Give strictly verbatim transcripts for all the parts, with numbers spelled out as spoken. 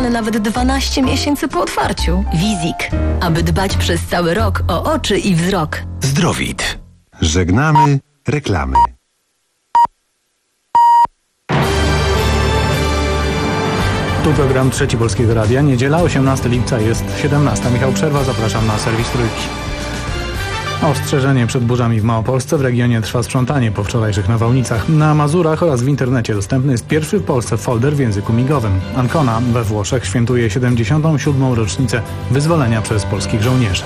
zagwarantowany nawet dwanaście miesięcy po otwarciu. Wizik, aby dbać przez cały rok o oczy i wzrok. Zdrowit. Żegnamy reklamy. Tu program Trzeci Polskiego Radia. Niedziela, osiemnastego lipca, jest siedemnasta. Michał Przerwa, zapraszam na serwis Trójki. Ostrzeżenie przed burzami w Małopolsce. W regionie trwa sprzątanie po wczorajszych nawałnicach. Na Mazurach oraz w internecie dostępny jest pierwszy w Polsce folder w języku migowym. Ancona we Włoszech świętuje siedemdziesiątą siódmą rocznicę wyzwolenia przez polskich żołnierzy.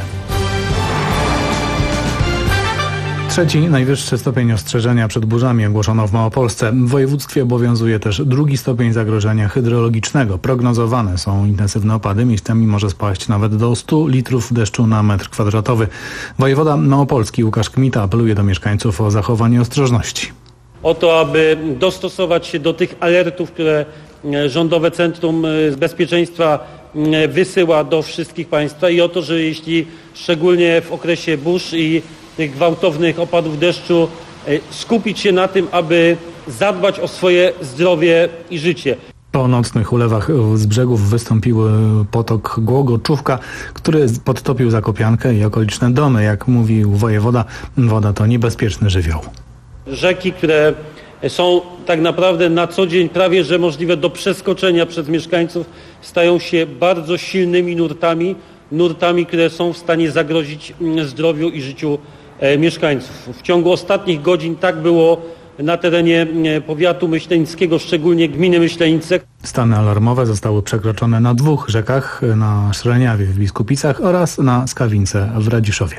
Trzeci najwyższy stopień ostrzeżenia przed burzami ogłoszono w Małopolsce. W województwie obowiązuje też drugi stopień zagrożenia hydrologicznego. Prognozowane są intensywne opady. Miejscami może spaść nawet do stu litrów deszczu na metr kwadratowy. Wojewoda małopolski Łukasz Kmita apeluje do mieszkańców o zachowanie ostrożności. O to, aby dostosować się do tych alertów, które Rządowe Centrum Bezpieczeństwa wysyła do wszystkich państwa i o to, że jeśli szczególnie w okresie burz i tych gwałtownych opadów deszczu skupić się na tym, aby zadbać o swoje zdrowie i życie. Po nocnych ulewach z brzegów wystąpił potok Głogoczówka, który podtopił Zakopiankę i okoliczne domy. Jak mówił wojewoda, woda to niebezpieczny żywioł. Rzeki, które są tak naprawdę na co dzień prawie że możliwe do przeskoczenia przez mieszkańców, stają się bardzo silnymi nurtami, nurtami, które są w stanie zagrozić zdrowiu i życiu mieszkańców. W ciągu ostatnich godzin tak było na terenie powiatu myślenickiego, szczególnie gminy Myślenice. Stany alarmowe zostały przekroczone na dwóch rzekach, na Szreniawie w Biskupicach oraz na Skawince w Radziszowie.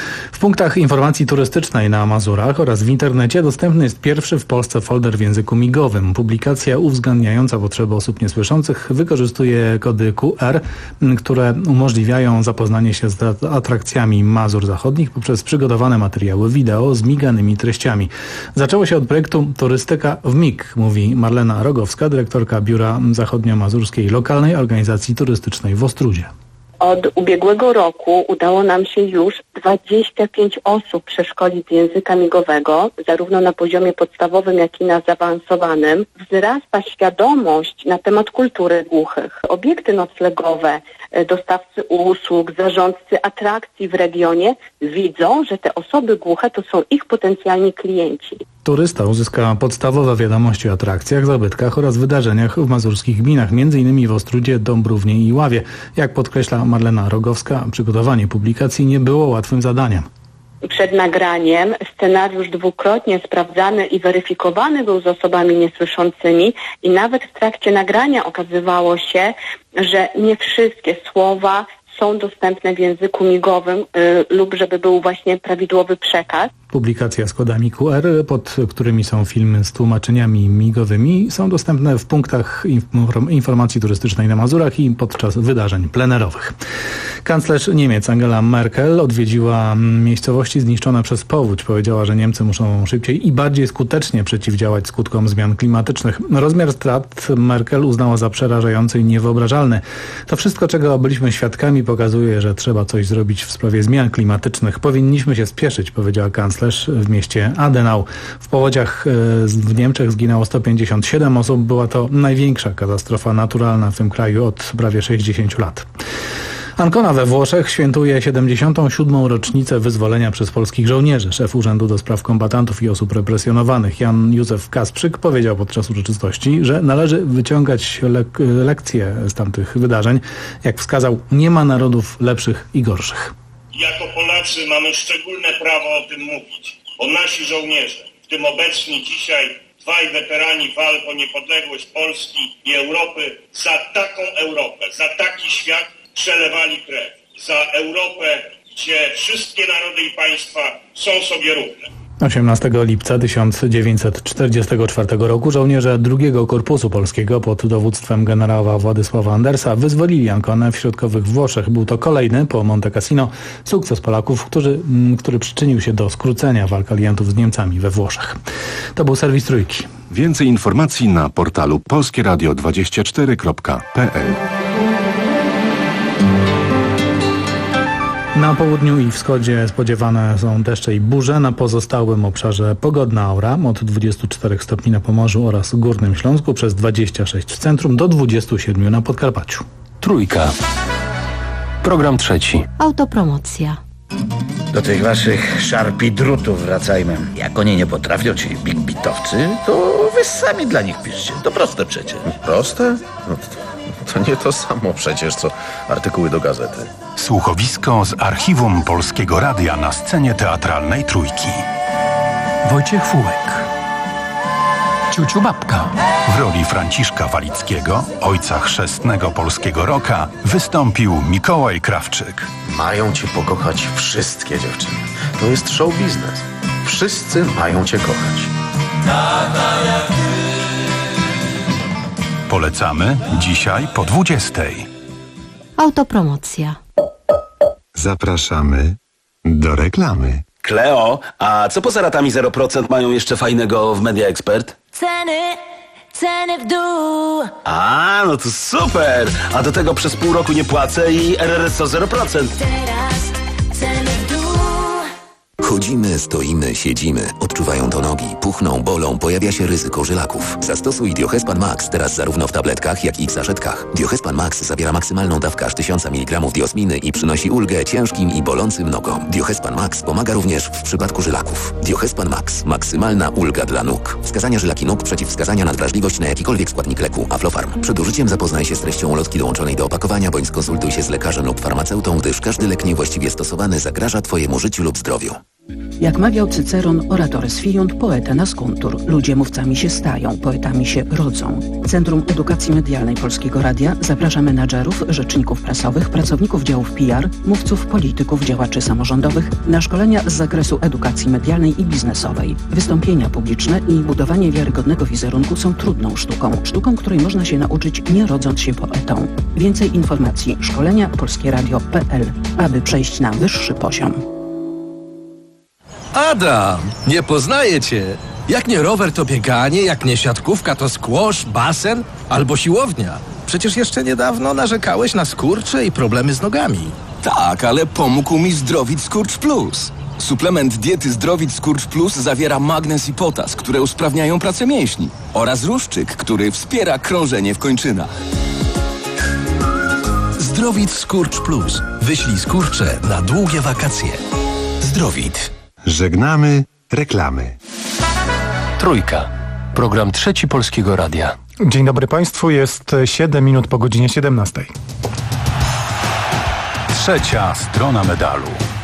W punktach informacji turystycznej na Mazurach oraz w internecie dostępny jest pierwszy w Polsce folder w języku migowym. Publikacja uwzględniająca potrzeby osób niesłyszących wykorzystuje kody Q R, które umożliwiają zapoznanie się z atrakcjami Mazur Zachodnich poprzez przygotowane materiały wideo z miganymi treściami. Zaczęło się od projektu Turystyka w M I G, mówi Marlena Rogowska, dyrektorka Biura Zachodnio-Mazurskiej Lokalnej Organizacji Turystycznej w Ostródzie. Od ubiegłego roku udało nam się już dwadzieścia pięć osób przeszkolić z języka migowego, zarówno na poziomie podstawowym, jak i na zaawansowanym. Wzrasta świadomość na temat kultury głuchych. Obiekty noclegowe, dostawcy usług, zarządcy atrakcji w regionie widzą, że te osoby głuche to są ich potencjalni klienci. Turysta uzyska podstawowe wiadomości o atrakcjach, zabytkach oraz wydarzeniach w mazurskich gminach, między innymi w Ostródzie, Dąbrównie i Ławie. Jak podkreśla Marlena Rogowska, przygotowanie publikacji nie było łatwym zadaniem. Przed nagraniem scenariusz dwukrotnie sprawdzany i weryfikowany był z osobami niesłyszącymi i nawet w trakcie nagrania okazywało się, że nie wszystkie słowa są dostępne w języku migowym y, lub żeby był właśnie prawidłowy przekaz. Publikacja z kodami Q R, pod którymi są filmy z tłumaczeniami migowymi, są dostępne w punktach informacji turystycznej na Mazurach i podczas wydarzeń plenerowych. Kanclerz Niemiec Angela Merkel odwiedziła miejscowości zniszczone przez powódź. Powiedziała, że Niemcy muszą szybciej i bardziej skutecznie przeciwdziałać skutkom zmian klimatycznych. Rozmiar strat Merkel uznała za przerażający i niewyobrażalny. To wszystko, czego byliśmy świadkami, pokazuje, że trzeba coś zrobić w sprawie zmian klimatycznych. Powinniśmy się spieszyć, powiedziała kanclerz w mieście Adenau. W powodziach w Niemczech zginęło sto pięćdziesiąt siedem osób. Była to największa katastrofa naturalna w tym kraju od prawie sześćdziesięciu lat. Ancona we Włoszech świętuje siedemdziesiątą siódmą rocznicę wyzwolenia przez polskich żołnierzy. Szef Urzędu do Spraw Kombatantów i Osób Represjonowanych Jan Józef Kasprzyk powiedział podczas uroczystości, że należy wyciągać lek- lekcje z tamtych wydarzeń. Jak wskazał, nie ma narodów lepszych i gorszych. Jako Polacy mamy szczególne prawo o tym mówić, bo nasi żołnierze, w tym obecni dzisiaj dwaj weterani walk o niepodległość Polski i Europy, za taką Europę, za taki świat przelewali krew. Za Europę, gdzie wszystkie narody i państwa są sobie równe. osiemnastego lipca tysiąc dziewięćset czterdziestego czwartego roku żołnierze drugiego Korpusu Polskiego pod dowództwem generała Władysława Andersa wyzwolili Anconę w środkowych Włoszech. Był to kolejny po Monte Cassino sukces Polaków, który, który przyczynił się do skrócenia walk aliantów z Niemcami we Włoszech. To był serwis Trójki. Więcej informacji na portalu polskie radio dwadzieścia cztery kropka p l. Na południu i wschodzie spodziewane są deszcze i burze, na pozostałym obszarze pogodna aura od dwudziestu czterech stopni na Pomorzu oraz Górnym Śląsku, przez dwadzieścia sześć w centrum do dwudziestu siedmiu na Podkarpaciu. Trójka. Program trzeci. Autopromocja. Do tych waszych szarpi drutów wracajmy. Jak oni nie potrafią, czyli big bitowcy, to wy sami dla nich piszcie. To proste przecież. Proste? No to, to nie to samo przecież, co artykuły do gazety. Słuchowisko z archiwum Polskiego Radia na scenie teatralnej Trójki. Wojciech Fułek. Ciuciu Babka. W roli Franciszka Walickiego, ojca chrzestnego polskiego rocka, wystąpił Mikołaj Krawczyk. Mają cię pokochać wszystkie dziewczyny. To jest show biznes. Wszyscy mają cię kochać. Polecamy dzisiaj po dwudziestej. Autopromocja. Zapraszamy do reklamy. Kleo, a co poza ratami zero procent mają jeszcze fajnego w Media Expert? Ceny, ceny w dół. A, no to super! A do tego przez pół roku nie płacę i R R S O zero procent. Teraz ceny w dół. Chodzimy, stoimy, siedzimy. Odczuwają to nogi, puchną, bolą, pojawia się ryzyko żylaków. Zastosuj Diohespan Max teraz zarówno w tabletkach, jak i w saszetkach. Diohespan Max zawiera maksymalną dawkę aż tysiąc miligramów diosminy i przynosi ulgę ciężkim i bolącym nogom. Diohespan Max pomaga również w przypadku żylaków. Diohespan Max. Maksymalna ulga dla nóg. Wskazania żylaki nóg, przeciwwskazania na wrażliwość na jakikolwiek składnik leku. Aflofarm. Przed użyciem zapoznaj się z treścią ulotki dołączonej do opakowania, bądź skonsultuj się z lekarzem lub farmaceutą, gdyż każdy lek niewłaściwie stosowany zagraża Twojemu życiu lub zdrowiu. Jak mawiał Cyceron, oratores fiunt, poeta nascuntur. Ludzie mówcami się stają, poetami się rodzą. Centrum Edukacji Medialnej Polskiego Radia zaprasza menadżerów, rzeczników prasowych, pracowników działów P R, mówców, polityków, działaczy samorządowych na szkolenia z zakresu edukacji medialnej i biznesowej. Wystąpienia publiczne i budowanie wiarygodnego wizerunku są trudną sztuką. Sztuką, której można się nauczyć, nie rodząc się poetą. Więcej informacji szkolenia polskieradio kropka p l, aby przejść na wyższy poziom. Adam, nie poznaję cię. Jak nie rower, to bieganie, jak nie siatkówka, to squash, basen albo siłownia. Przecież jeszcze niedawno narzekałeś na skurcze i problemy z nogami. Tak, ale pomógł mi Zdrowit Skurcz Plus. Suplement diety Zdrowit Skurcz Plus zawiera magnez i potas, które usprawniają pracę mięśni, oraz ruszczyk, który wspiera krążenie w kończynach. Zdrowit Skurcz Plus. Wyślij skurcze na długie wakacje. Zdrowit. Żegnamy reklamy. Trójka. Program trzeci Polskiego Radia. Dzień dobry Państwu, jest siedem minut po godzinie siedemnastej. Trzecia strona medalu.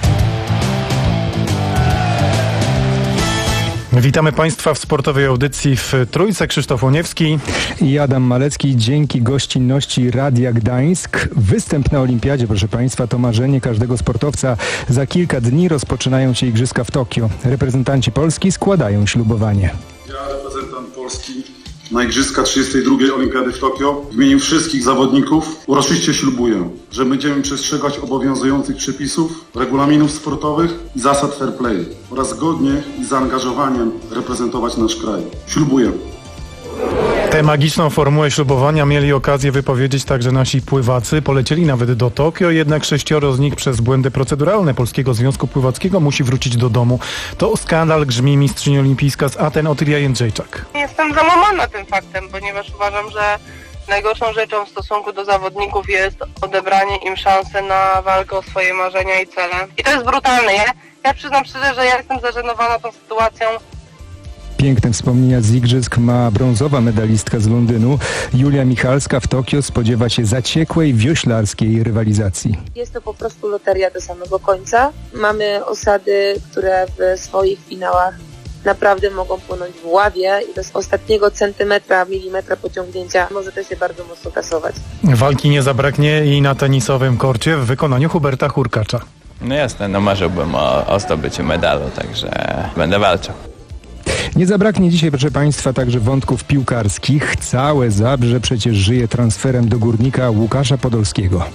Witamy Państwa w sportowej audycji w Trójce. Krzysztof Łoniewski i Adam Malecki. Dzięki gościnności Radia Gdańsk. Występ na Olimpiadzie, proszę Państwa, to marzenie każdego sportowca. Za kilka dni rozpoczynają się Igrzyska w Tokio. Reprezentanci Polski składają ślubowanie. Ja, reprezentant Polski na Igrzyska trzydziestej drugiej Olimpiady w Tokio, w imieniu wszystkich zawodników uroczyście ślubuję, że będziemy przestrzegać obowiązujących przepisów, regulaminów sportowych i zasad fair play oraz zgodnie i z zaangażowaniem reprezentować nasz kraj. Ślubuję. Tę magiczną formułę ślubowania mieli okazję wypowiedzieć także nasi pływacy. Polecieli nawet do Tokio, jednak sześcioro z nich przez błędy proceduralne Polskiego Związku Pływackiego musi wrócić do domu. To skandal, grzmi mistrzyni olimpijska z Aten Otylia Jędrzejczak. Jestem załamana tym faktem, ponieważ uważam, że najgorszą rzeczą w stosunku do zawodników jest odebranie im szansy na walkę o swoje marzenia i cele. I to jest brutalne. Ja, ja przyznam szczerze, że ja jestem zażenowana tą sytuacją. Piękne wspomnienia z Igrzysk ma brązowa medalistka z Londynu. Julia Michalska w Tokio spodziewa się zaciekłej wioślarskiej rywalizacji. Jest to po prostu loteria do samego końca. Mamy osady, które w swoich finałach naprawdę mogą płynąć w ławie i bez ostatniego centymetra, milimetra pociągnięcia może to się bardzo mocno kasować. Walki nie zabraknie i na tenisowym korcie w wykonaniu Huberta Hurkacza. No jasne, no marzyłbym o, o zdobyciu medalu, także będę walczył. Nie zabraknie dzisiaj, proszę Państwa, także wątków piłkarskich. Całe Zabrze przecież żyje transferem do Górnika Łukasza Podolskiego.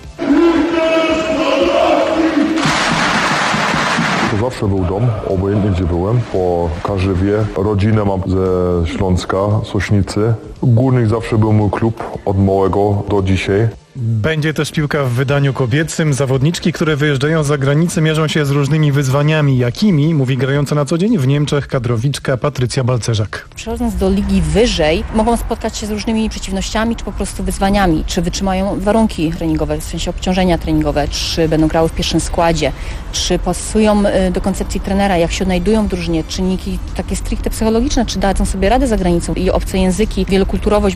To zawsze był dom, obojętnie gdzie byłem, po Karzywie. Rodzinę mam ze Śląska, Sośnicy. Górnik zawsze był mój klub od małego do dzisiaj. Będzie też piłka w wydaniu kobiecym. Zawodniczki, które wyjeżdżają za granicę, mierzą się z różnymi wyzwaniami. Jakimi? Mówi grająca na co dzień w Niemczech kadrowiczka Patrycja Balcerzak. Przechodząc do ligi wyżej, mogą spotkać się z różnymi przeciwnościami, czy po prostu wyzwaniami. Czy wytrzymają warunki treningowe, w sensie obciążenia treningowe, czy będą grały w pierwszym składzie, czy pasują do koncepcji trenera, jak się odnajdują w drużynie, czynniki takie stricte psychologiczne, czy dadzą sobie radę za granicą i obce języki, wielokulturowość.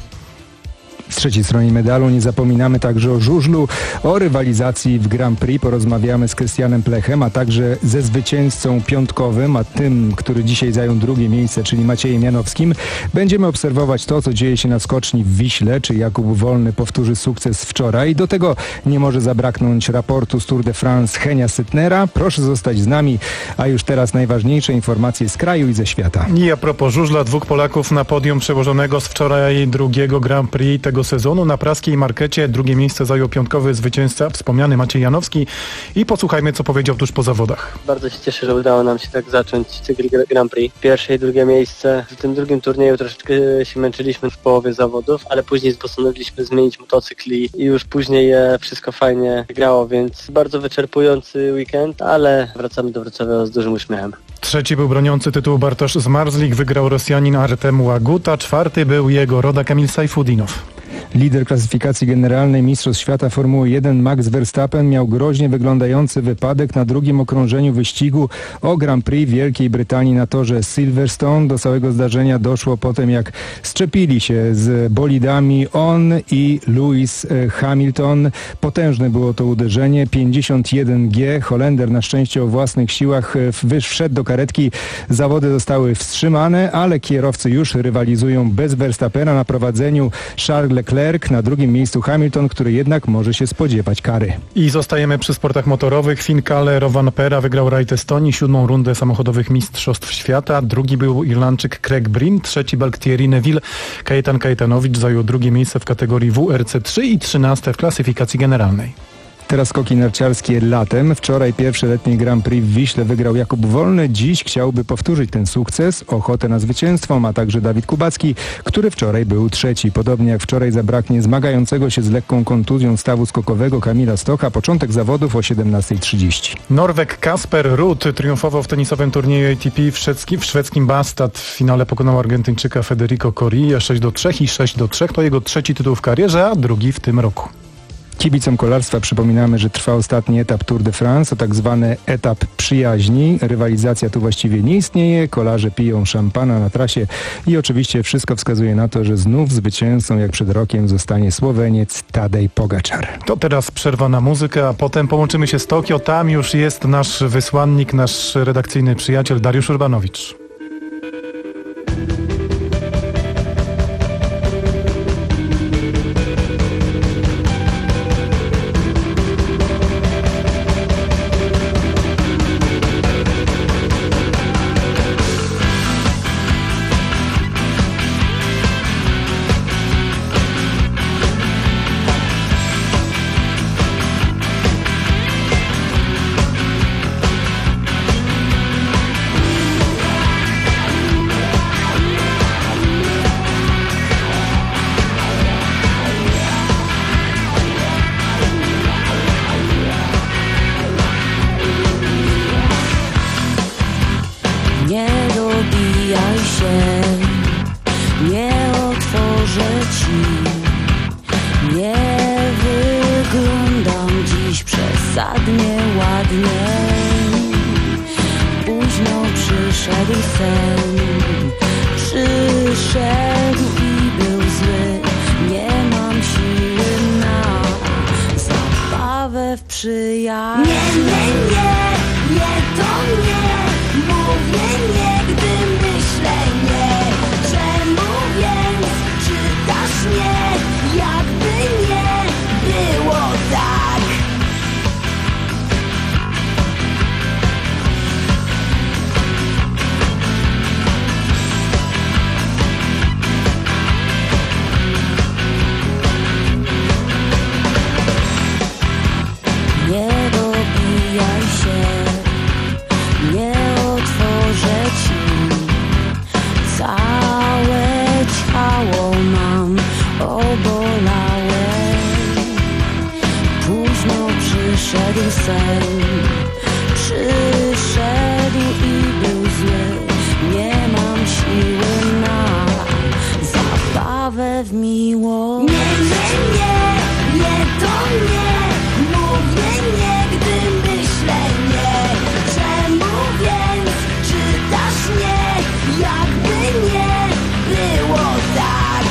Z trzeciej stronie medalu nie zapominamy także o żużlu, o rywalizacji w Grand Prix. Porozmawiamy z Krystianem Plechem, a także ze zwycięzcą piątkowym, a tym, który dzisiaj zajął drugie miejsce, czyli Maciejem Janowskim. Będziemy obserwować to, co dzieje się na skoczni w Wiśle, czy Jakub Wolny powtórzy sukces wczoraj. Do tego nie może zabraknąć raportu z Tour de France Henia Sytnera. Proszę zostać z nami, a już teraz najważniejsze informacje z kraju i ze świata. I a propos żużla, dwóch Polaków na podium przełożonego z wczoraj drugiego Grand Prix tego sezonu. Na praskiej markecie drugie miejsce zajął piątkowy zwycięzca, wspomniany Maciej Janowski. I posłuchajmy, co powiedział tuż po zawodach. Bardzo się cieszę, że udało nam się tak zacząć cykl Grand Prix. Pierwsze i drugie miejsce. W tym drugim turnieju troszeczkę się męczyliśmy w połowie zawodów, ale później postanowiliśmy zmienić motocykl i już później wszystko fajnie grało, więc bardzo wyczerpujący weekend, ale wracamy do Wrocławia z dużym uśmiechem. Trzeci był broniący tytułu Bartosz Zmarzlik, wygrał Rosjanin Artem Łaguta, czwarty był jego rodak Emil Sajfudinow. Lider klasyfikacji generalnej Mistrzostw Świata Formuły jeden Max Verstappen miał groźnie wyglądający wypadek na drugim okrążeniu wyścigu o Grand Prix Wielkiej Brytanii na torze Silverstone. Do całego zdarzenia doszło potem, jak szczepili się z bolidami on i Lewis Hamilton. Potężne było to uderzenie. pięćdziesiąt jeden G. Holender na szczęście o własnych siłach wszedł do karetki. Zawody zostały wstrzymane, ale kierowcy już rywalizują bez Verstappena. Na prowadzeniu Charles Leclerc, na drugim miejscu Hamilton, który jednak może się spodziewać kary. I zostajemy przy sportach motorowych. Finn Kalle Rovanperä wygrał rajd Estonii, siódmą rundę samochodowych Mistrzostw Świata. Drugi był Irlandczyk Craig Breen, trzeci Belg Thierry Neville. Kajetan Kajetanowicz zajął drugie miejsce w kategorii W R C trzy i trzynaste w klasyfikacji generalnej. Teraz skoki narciarskie latem. Wczoraj pierwszy letni Grand Prix w Wiśle wygrał Jakub Wolny. Dziś chciałby powtórzyć ten sukces. Ochotę na zwycięstwo ma także Dawid Kubacki, który wczoraj był trzeci. Podobnie jak wczoraj zabraknie zmagającego się z lekką kontuzją stawu skokowego Kamila Stocha. Początek zawodów o siedemnasta trzydzieści. Norweg Kasper Ruud triumfował w tenisowym turnieju A T P w szwedzkim, w szwedzkim Bastad. W finale pokonał Argentyńczyka Federico Coria sześć do trzech i sześć do trzech. To jego trzeci tytuł w karierze, a drugi w tym roku. Kibicom kolarstwa przypominamy, że trwa ostatni etap Tour de France, to tak zwany etap przyjaźni. Rywalizacja tu właściwie nie istnieje, kolarze piją szampana na trasie i oczywiście wszystko wskazuje na to, że znów zwycięzcą jak przed rokiem zostanie Słoweniec Tadej Pogačar. To teraz przerwa na muzykę, a potem połączymy się z Tokio. Tam już jest nasz wysłannik, nasz redakcyjny przyjaciel Dariusz Urbanowicz. Nie dobijaj przyszedł sen. Przyszedł i był zły. Nie mam siły na zabawę w miłość. Nie, nie, nie, nie, to nie. Mówię nie, gdy myślę nie. Czemu więc czytasz nie? Jakby nie było tak.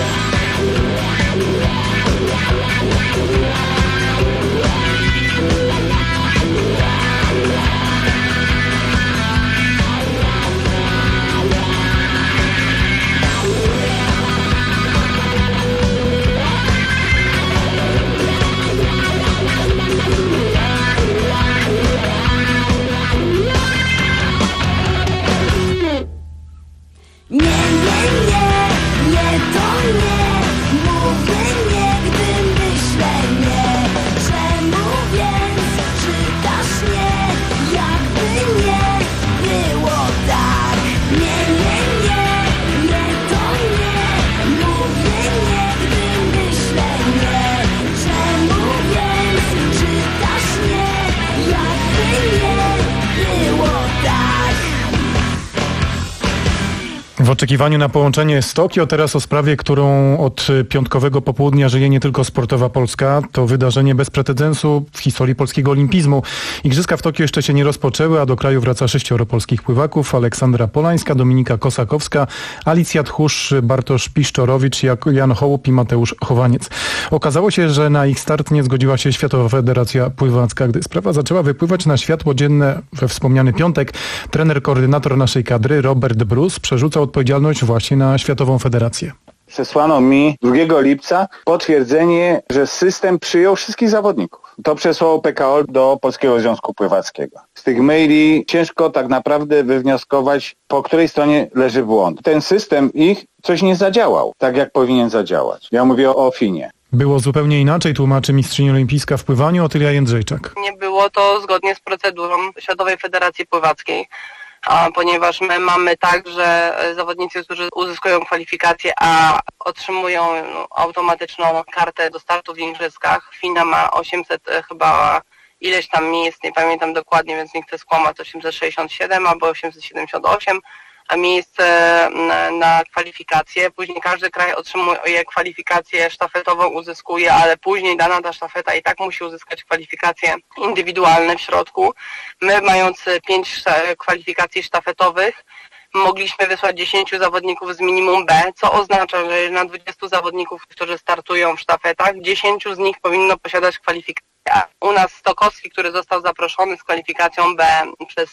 Nie, nie, nie, nie, to nie. Mówię nie, gdy myślę nie. Czemu więc czytasz nie? Jakby nie było tak. Nie, nie, nie, nie, to nie. Mówię nie, gdy myślę nie. Czemu więc czytasz nie? Jakby nie było tak. W oczekiwaniu na połączenie z Tokio, teraz o sprawie, którą od piątkowego popołudnia żyje nie tylko sportowa Polska. To wydarzenie bez precedensu w historii polskiego olimpizmu. Igrzyska w Tokio jeszcze się nie rozpoczęły, a do kraju wraca sześcioro polskich pływaków. Aleksandra Polańska, Dominika Kosakowska, Alicja Tchórz, Bartosz Piszczorowicz, Jan Hołup i Mateusz Chowaniec. Okazało się, że na ich start nie zgodziła się Światowa Federacja Pływacka. Gdy sprawa zaczęła wypływać na światło dzienne we wspomniany piątek, trener, koordynator naszej kadry Robert Bruce przerzucał odpowiedzialność właśnie na Światową Federację. Przesłano mi drugiego lipca potwierdzenie, że system przyjął wszystkich zawodników. To przesłał P K O do Polskiego Związku Pływackiego. Z tych maili ciężko tak naprawdę wywnioskować, po której stronie leży błąd. Ten system ich coś nie zadziałał, tak jak powinien zadziałać. Ja mówię o Finie. Było zupełnie inaczej, tłumaczy mistrzyni olimpijska w pływaniu Otylia Jędrzejczak. Nie było to zgodnie z procedurą Światowej Federacji Pływackiej. A ponieważ my mamy tak, że zawodnicy, którzy uzyskują kwalifikację, a otrzymują no, automatyczną kartę do startu w igrzyskach. Fina ma osiemset chyba ileś tam miejsc, nie pamiętam dokładnie, więc nie chcę skłamać, osiemset sześćdziesiąt siedem albo osiemset siedemdziesiąt osiem, a miejsce na, na kwalifikację. Później każdy kraj otrzymuje kwalifikację sztafetową, uzyskuje, ale później dana ta sztafeta i tak musi uzyskać kwalifikacje indywidualne w środku. My, mając pięć kwalifikacji sztafetowych, mogliśmy wysłać dziesięciu zawodników z minimum B, co oznacza, że na dwudziestu zawodników, którzy startują w sztafetach, dziesięciu z nich powinno posiadać kwalifikację. U nas Stokowski, który został zaproszony z kwalifikacją B przez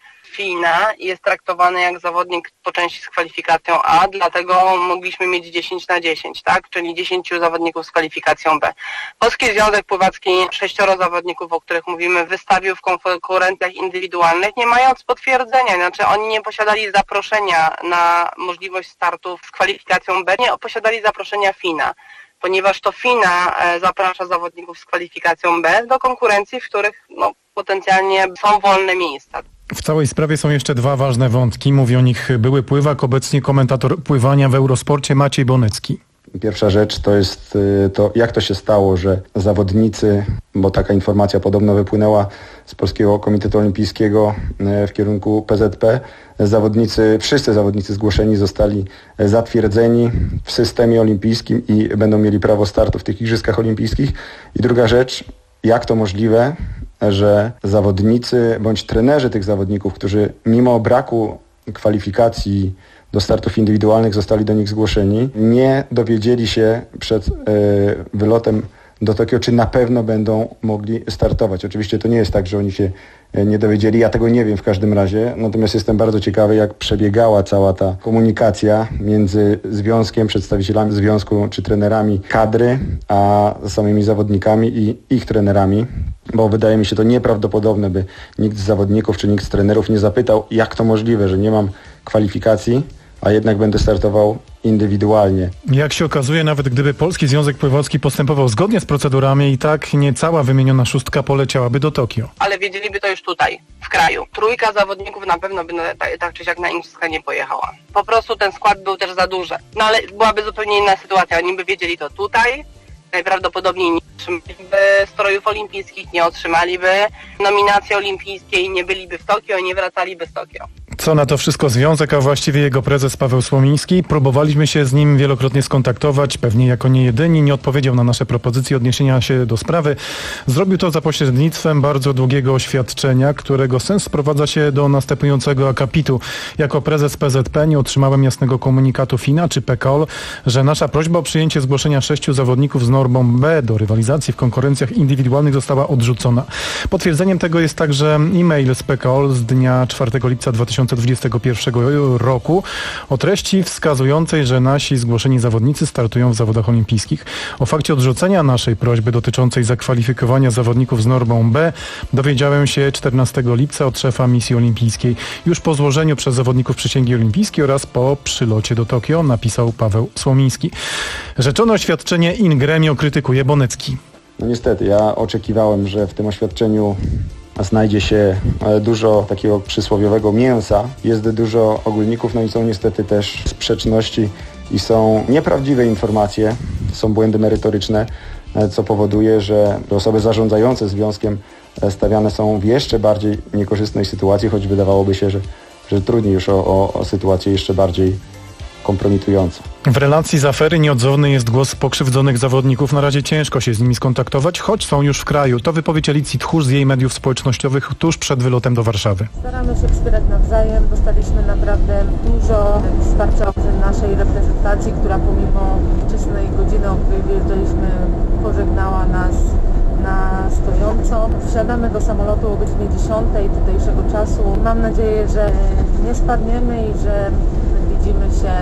Fina, jest traktowany jak zawodnik po części z kwalifikacją A, dlatego mogliśmy mieć dziesięć na dziesięć, tak? Czyli dziesięciu zawodników z kwalifikacją B. Polski Związek Pływacki sześcioro zawodników, o których mówimy, wystawił w konkurencjach indywidualnych, nie mając potwierdzenia, znaczy oni nie posiadali zaproszenia na możliwość startu z kwalifikacją B, nie posiadali zaproszenia Fina, ponieważ to Fina zaprasza zawodników z kwalifikacją B do konkurencji, w których no, potencjalnie są wolne miejsca. W całej sprawie są jeszcze dwa ważne wątki. Mówi o nich były pływak, obecnie komentator pływania w Eurosporcie Maciej Bonecki. Pierwsza rzecz to jest to, jak to się stało, że zawodnicy, bo taka informacja podobno wypłynęła z Polskiego Komitetu Olimpijskiego w kierunku P Z P, zawodnicy, wszyscy zawodnicy zgłoszeni zostali zatwierdzeni w systemie olimpijskim i będą mieli prawo startu w tych Igrzyskach Olimpijskich. I druga rzecz, jak to możliwe, że zawodnicy bądź trenerzy tych zawodników, którzy mimo braku kwalifikacji do startów indywidualnych zostali do nich zgłoszeni, nie dowiedzieli się przed y, wylotem do Tokio, czy na pewno będą mogli startować. Oczywiście to nie jest tak, że oni się nie dowiedzieli, ja tego nie wiem w każdym razie, natomiast jestem bardzo ciekawy, jak przebiegała cała ta komunikacja między związkiem, przedstawicielami związku czy trenerami kadry, a samymi zawodnikami i ich trenerami, bo wydaje mi się to nieprawdopodobne, by nikt z zawodników czy nikt z trenerów nie zapytał, jak to możliwe, że nie mam kwalifikacji, a jednak będę startował indywidualnie. Jak się okazuje, nawet gdyby Polski Związek Pływacki postępował zgodnie z procedurami, i tak nie cała wymieniona szóstka poleciałaby do Tokio. Ale wiedzieliby to już tutaj, w kraju. Trójka zawodników na pewno by tak, tak czy siak na Igrzyska nie pojechała. Po prostu ten skład był też za duży. No ale byłaby zupełnie inna sytuacja. Oni by wiedzieli to tutaj, najprawdopodobniej nie by strojów nastrojów olimpijskich, nie otrzymaliby nominacji olimpijskiej, nie byliby w Tokio i nie wracaliby z Tokio. Co na to wszystko związek, a właściwie jego prezes Paweł Słomiński? Próbowaliśmy się z nim wielokrotnie skontaktować, pewnie jako nie jedyni, nie odpowiedział na nasze propozycje odniesienia się do sprawy. Zrobił to za pośrednictwem bardzo długiego oświadczenia, którego sens sprowadza się do następującego akapitu. Jako prezes P Z P nie otrzymałem jasnego komunikatu FINA czy P K O L, że nasza prośba o przyjęcie zgłoszenia sześciu zawodników z normą B do rywalizacji w konkurencjach indywidualnych została odrzucona. Potwierdzeniem tego jest także e-mail z P K O L z dnia czwartego lipca dwa tysiące dwudziestego pierwszego roku o treści wskazującej, że nasi zgłoszeni zawodnicy startują w zawodach olimpijskich. O fakcie odrzucenia naszej prośby dotyczącej zakwalifikowania zawodników z normą B dowiedziałem się czternastego lipca od szefa misji olimpijskiej. Już po złożeniu przez zawodników przysięgi olimpijskiej oraz po przylocie do Tokio, napisał Paweł Słomiński. Rzeczone oświadczenie in gremio krytykuje Bonecki. No niestety, ja oczekiwałem, że w tym oświadczeniu znajdzie się dużo takiego przysłowiowego mięsa, jest dużo ogólników, no i są niestety też sprzeczności i są nieprawdziwe informacje, są błędy merytoryczne, co powoduje, że osoby zarządzające związkiem stawiane są w jeszcze bardziej niekorzystnej sytuacji, choć wydawałoby się, że, że trudniej już o, o, o sytuację jeszcze bardziej kompromitującą. W relacji z afery nieodzowny jest głos pokrzywdzonych zawodników. Na razie ciężko się z nimi skontaktować, choć są już w kraju. To wypowiedź Alicji Tchórz z jej mediów społecznościowych tuż przed wylotem do Warszawy. Staramy się wspierać nawzajem. Dostaliśmy naprawdę dużo wsparcia od naszej reprezentacji, która pomimo wczesnej godziny, o której wiedzieliśmy, pożegnała nas na stojąco. Wsiadamy do samolotu o godzinie dziesiątej tutejszego czasu. Mam nadzieję, że nie spadniemy i że widzimy się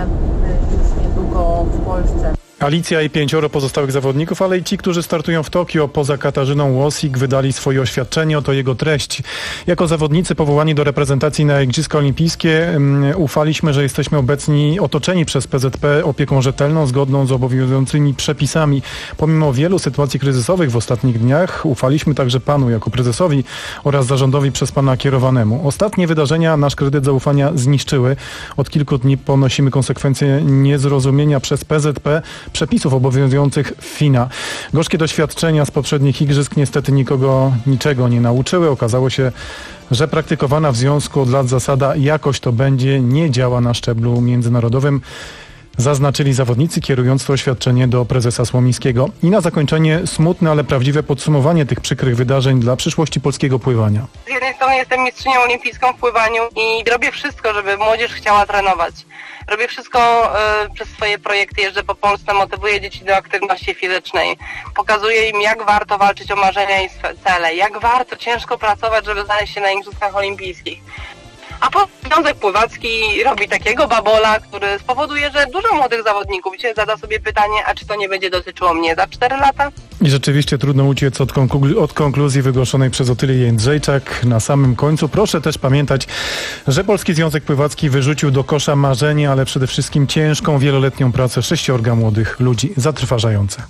już niedługo w Polsce. Alicja i pięcioro pozostałych zawodników, ale i ci, którzy startują w Tokio poza Katarzyną Łosik, wydali swoje oświadczenie, oto jego treść. Jako zawodnicy powołani do reprezentacji na Igrzyska Olimpijskie um, ufaliśmy, że jesteśmy obecni otoczeni przez P Z P opieką rzetelną, zgodną z obowiązującymi przepisami. Pomimo wielu sytuacji kryzysowych w ostatnich dniach ufaliśmy także panu jako prezesowi oraz zarządowi przez pana kierowanemu. Ostatnie wydarzenia nasz kredyt zaufania zniszczyły. Od kilku dni ponosimy konsekwencje niezrozumienia przez P Z P przepisów obowiązujących w FINA. Gorzkie doświadczenia z poprzednich igrzysk niestety nikogo niczego nie nauczyły. Okazało się, że praktykowana w związku od lat zasada jakoś to będzie nie działa na szczeblu międzynarodowym. Zaznaczyli zawodnicy, kierując to oświadczenie do prezesa Słomińskiego. I na zakończenie smutne, ale prawdziwe podsumowanie tych przykrych wydarzeń dla przyszłości polskiego pływania. Z jednej strony jestem mistrzynią olimpijską w pływaniu i robię wszystko, żeby młodzież chciała trenować. Robię wszystko y, przez swoje projekty, jeżdżę po Polsce, motywuję dzieci do aktywności fizycznej. Pokazuję im, jak warto walczyć o marzenia i cele, jak warto ciężko pracować, żeby znaleźć się na Igrzyskach Olimpijskich. A potem Związek Pływacki robi takiego babola, który spowoduje, że dużo młodych zawodników dzisiaj zada sobie pytanie, a czy to nie będzie dotyczyło mnie za cztery lata? I rzeczywiście trudno uciec od, konklu- od konkluzji wygłoszonej przez Otylię Jędrzejczak na samym końcu. Proszę też pamiętać, że Polski Związek Pływacki wyrzucił do kosza marzenie, ale przede wszystkim ciężką, wieloletnią pracę sześciorga młodych ludzi, zatrważające.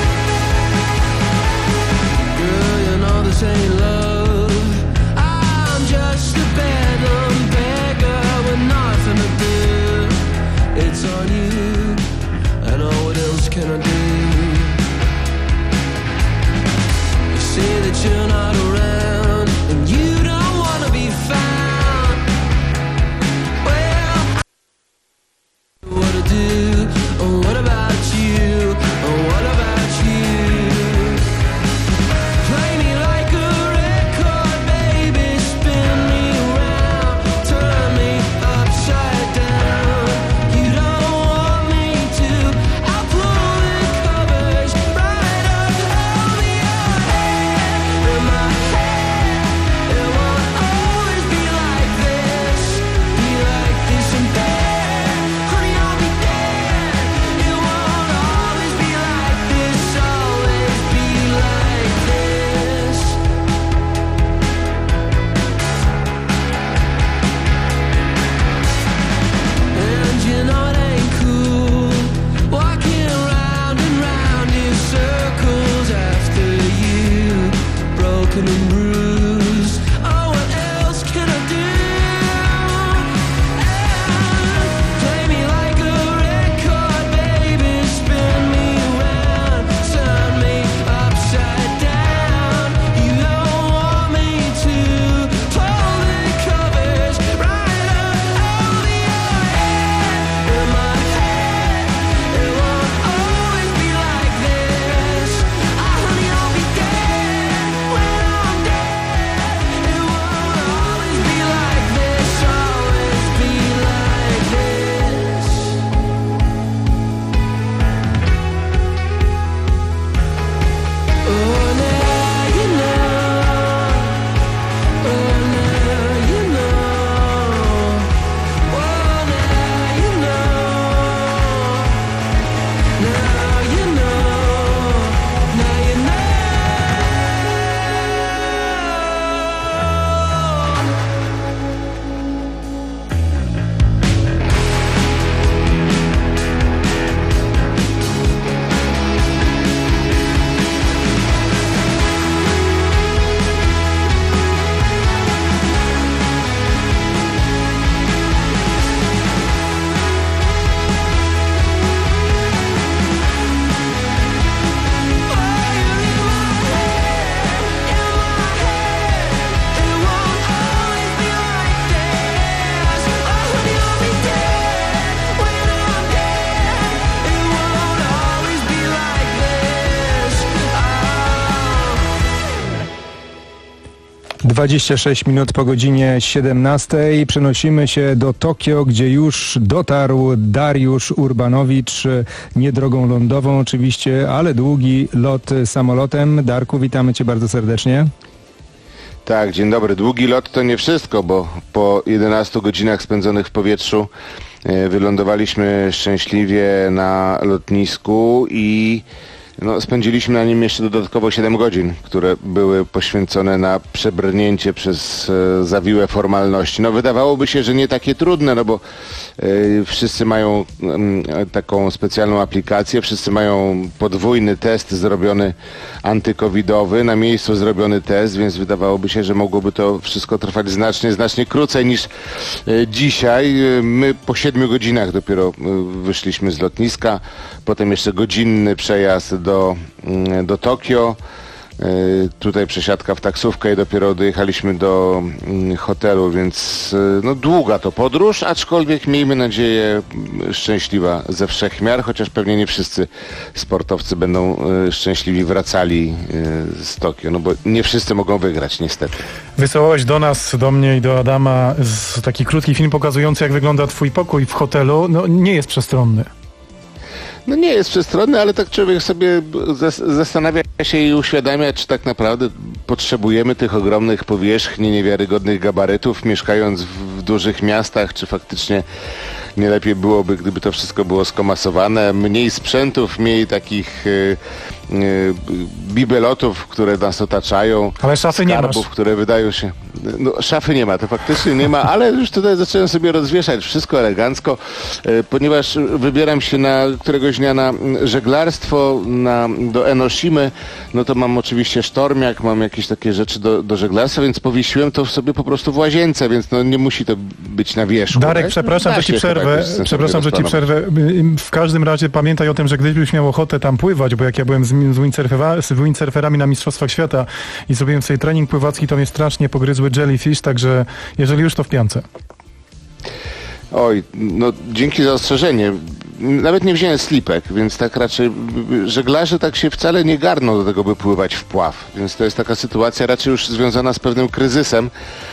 Ain't love. I dwadzieścia sześć minut po godzinie siedemnastej. Przenosimy się do Tokio, gdzie już dotarł Dariusz Urbanowicz, nie drogą lądową oczywiście, ale długi lot samolotem. Darku, witamy Cię bardzo serdecznie. Tak, dzień dobry. Długi lot to nie wszystko, bo po jedenastu godzinach spędzonych w powietrzu wylądowaliśmy szczęśliwie na lotnisku i no, spędziliśmy na nim jeszcze dodatkowo siedem godzin, które były poświęcone na przebrnięcie przez e, zawiłe formalności. No wydawałoby się, że nie takie trudne, no bo e, wszyscy mają e, taką specjalną aplikację, wszyscy mają podwójny test zrobiony antykowidowy, na miejscu zrobiony test, więc wydawałoby się, że mogłoby to wszystko trwać znacznie, znacznie krócej niż e, dzisiaj. My po siedmiu godzinach dopiero e, wyszliśmy z lotniska, potem jeszcze godzinny przejazd do, do Tokio, tutaj przesiadka w taksówkę i dopiero dojechaliśmy do hotelu, więc no długa to podróż, aczkolwiek miejmy nadzieję szczęśliwa ze wszech miar, chociaż pewnie nie wszyscy sportowcy będą szczęśliwi wracali z Tokio, no bo nie wszyscy mogą wygrać niestety. Wysłałeś do nas, do mnie i do Adama z taki krótki film pokazujący, jak wygląda twój pokój w hotelu. No nie jest przestronny. No nie jest przestronny, ale tak człowiek sobie zastanawia się i uświadamia, czy tak naprawdę potrzebujemy tych ogromnych powierzchni, niewiarygodnych gabarytów, mieszkając w dużych miastach, czy faktycznie nie lepiej byłoby, gdyby to wszystko było skomasowane, mniej sprzętów, mniej takich y, y, bibelotów, które nas otaczają, ale szafy skarbów, nie masz. które wydają się... No, szafy nie ma, to faktycznie nie ma, ale już tutaj zacząłem sobie rozwieszać wszystko elegancko, y, ponieważ wybieram się na któregoś dnia na żeglarstwo, na, do Enoshimy, no to mam oczywiście sztormiak, mam jakieś takie rzeczy do, do żeglarstwa, więc powiesiłem to sobie po prostu w łazience, więc no nie musi to być na wierzchu. Darek, tak? przepraszam, że ci przerwę. Przepraszam, że ci przerwę. W każdym razie pamiętaj o tym, że gdybyś miał ochotę tam pływać, bo jak ja byłem z, z, windsurfa, z windsurferami na Mistrzostwach Świata i zrobiłem sobie trening pływacki, to mnie strasznie pogryzły jellyfish, także jeżeli już, to w piance. Oj, no dzięki za ostrzeżenie. Nawet nie wziąłem slipek, więc tak raczej żeglarze tak się wcale nie garną do tego, by pływać w pław. Więc to jest taka sytuacja raczej już związana z pewnym kryzysem.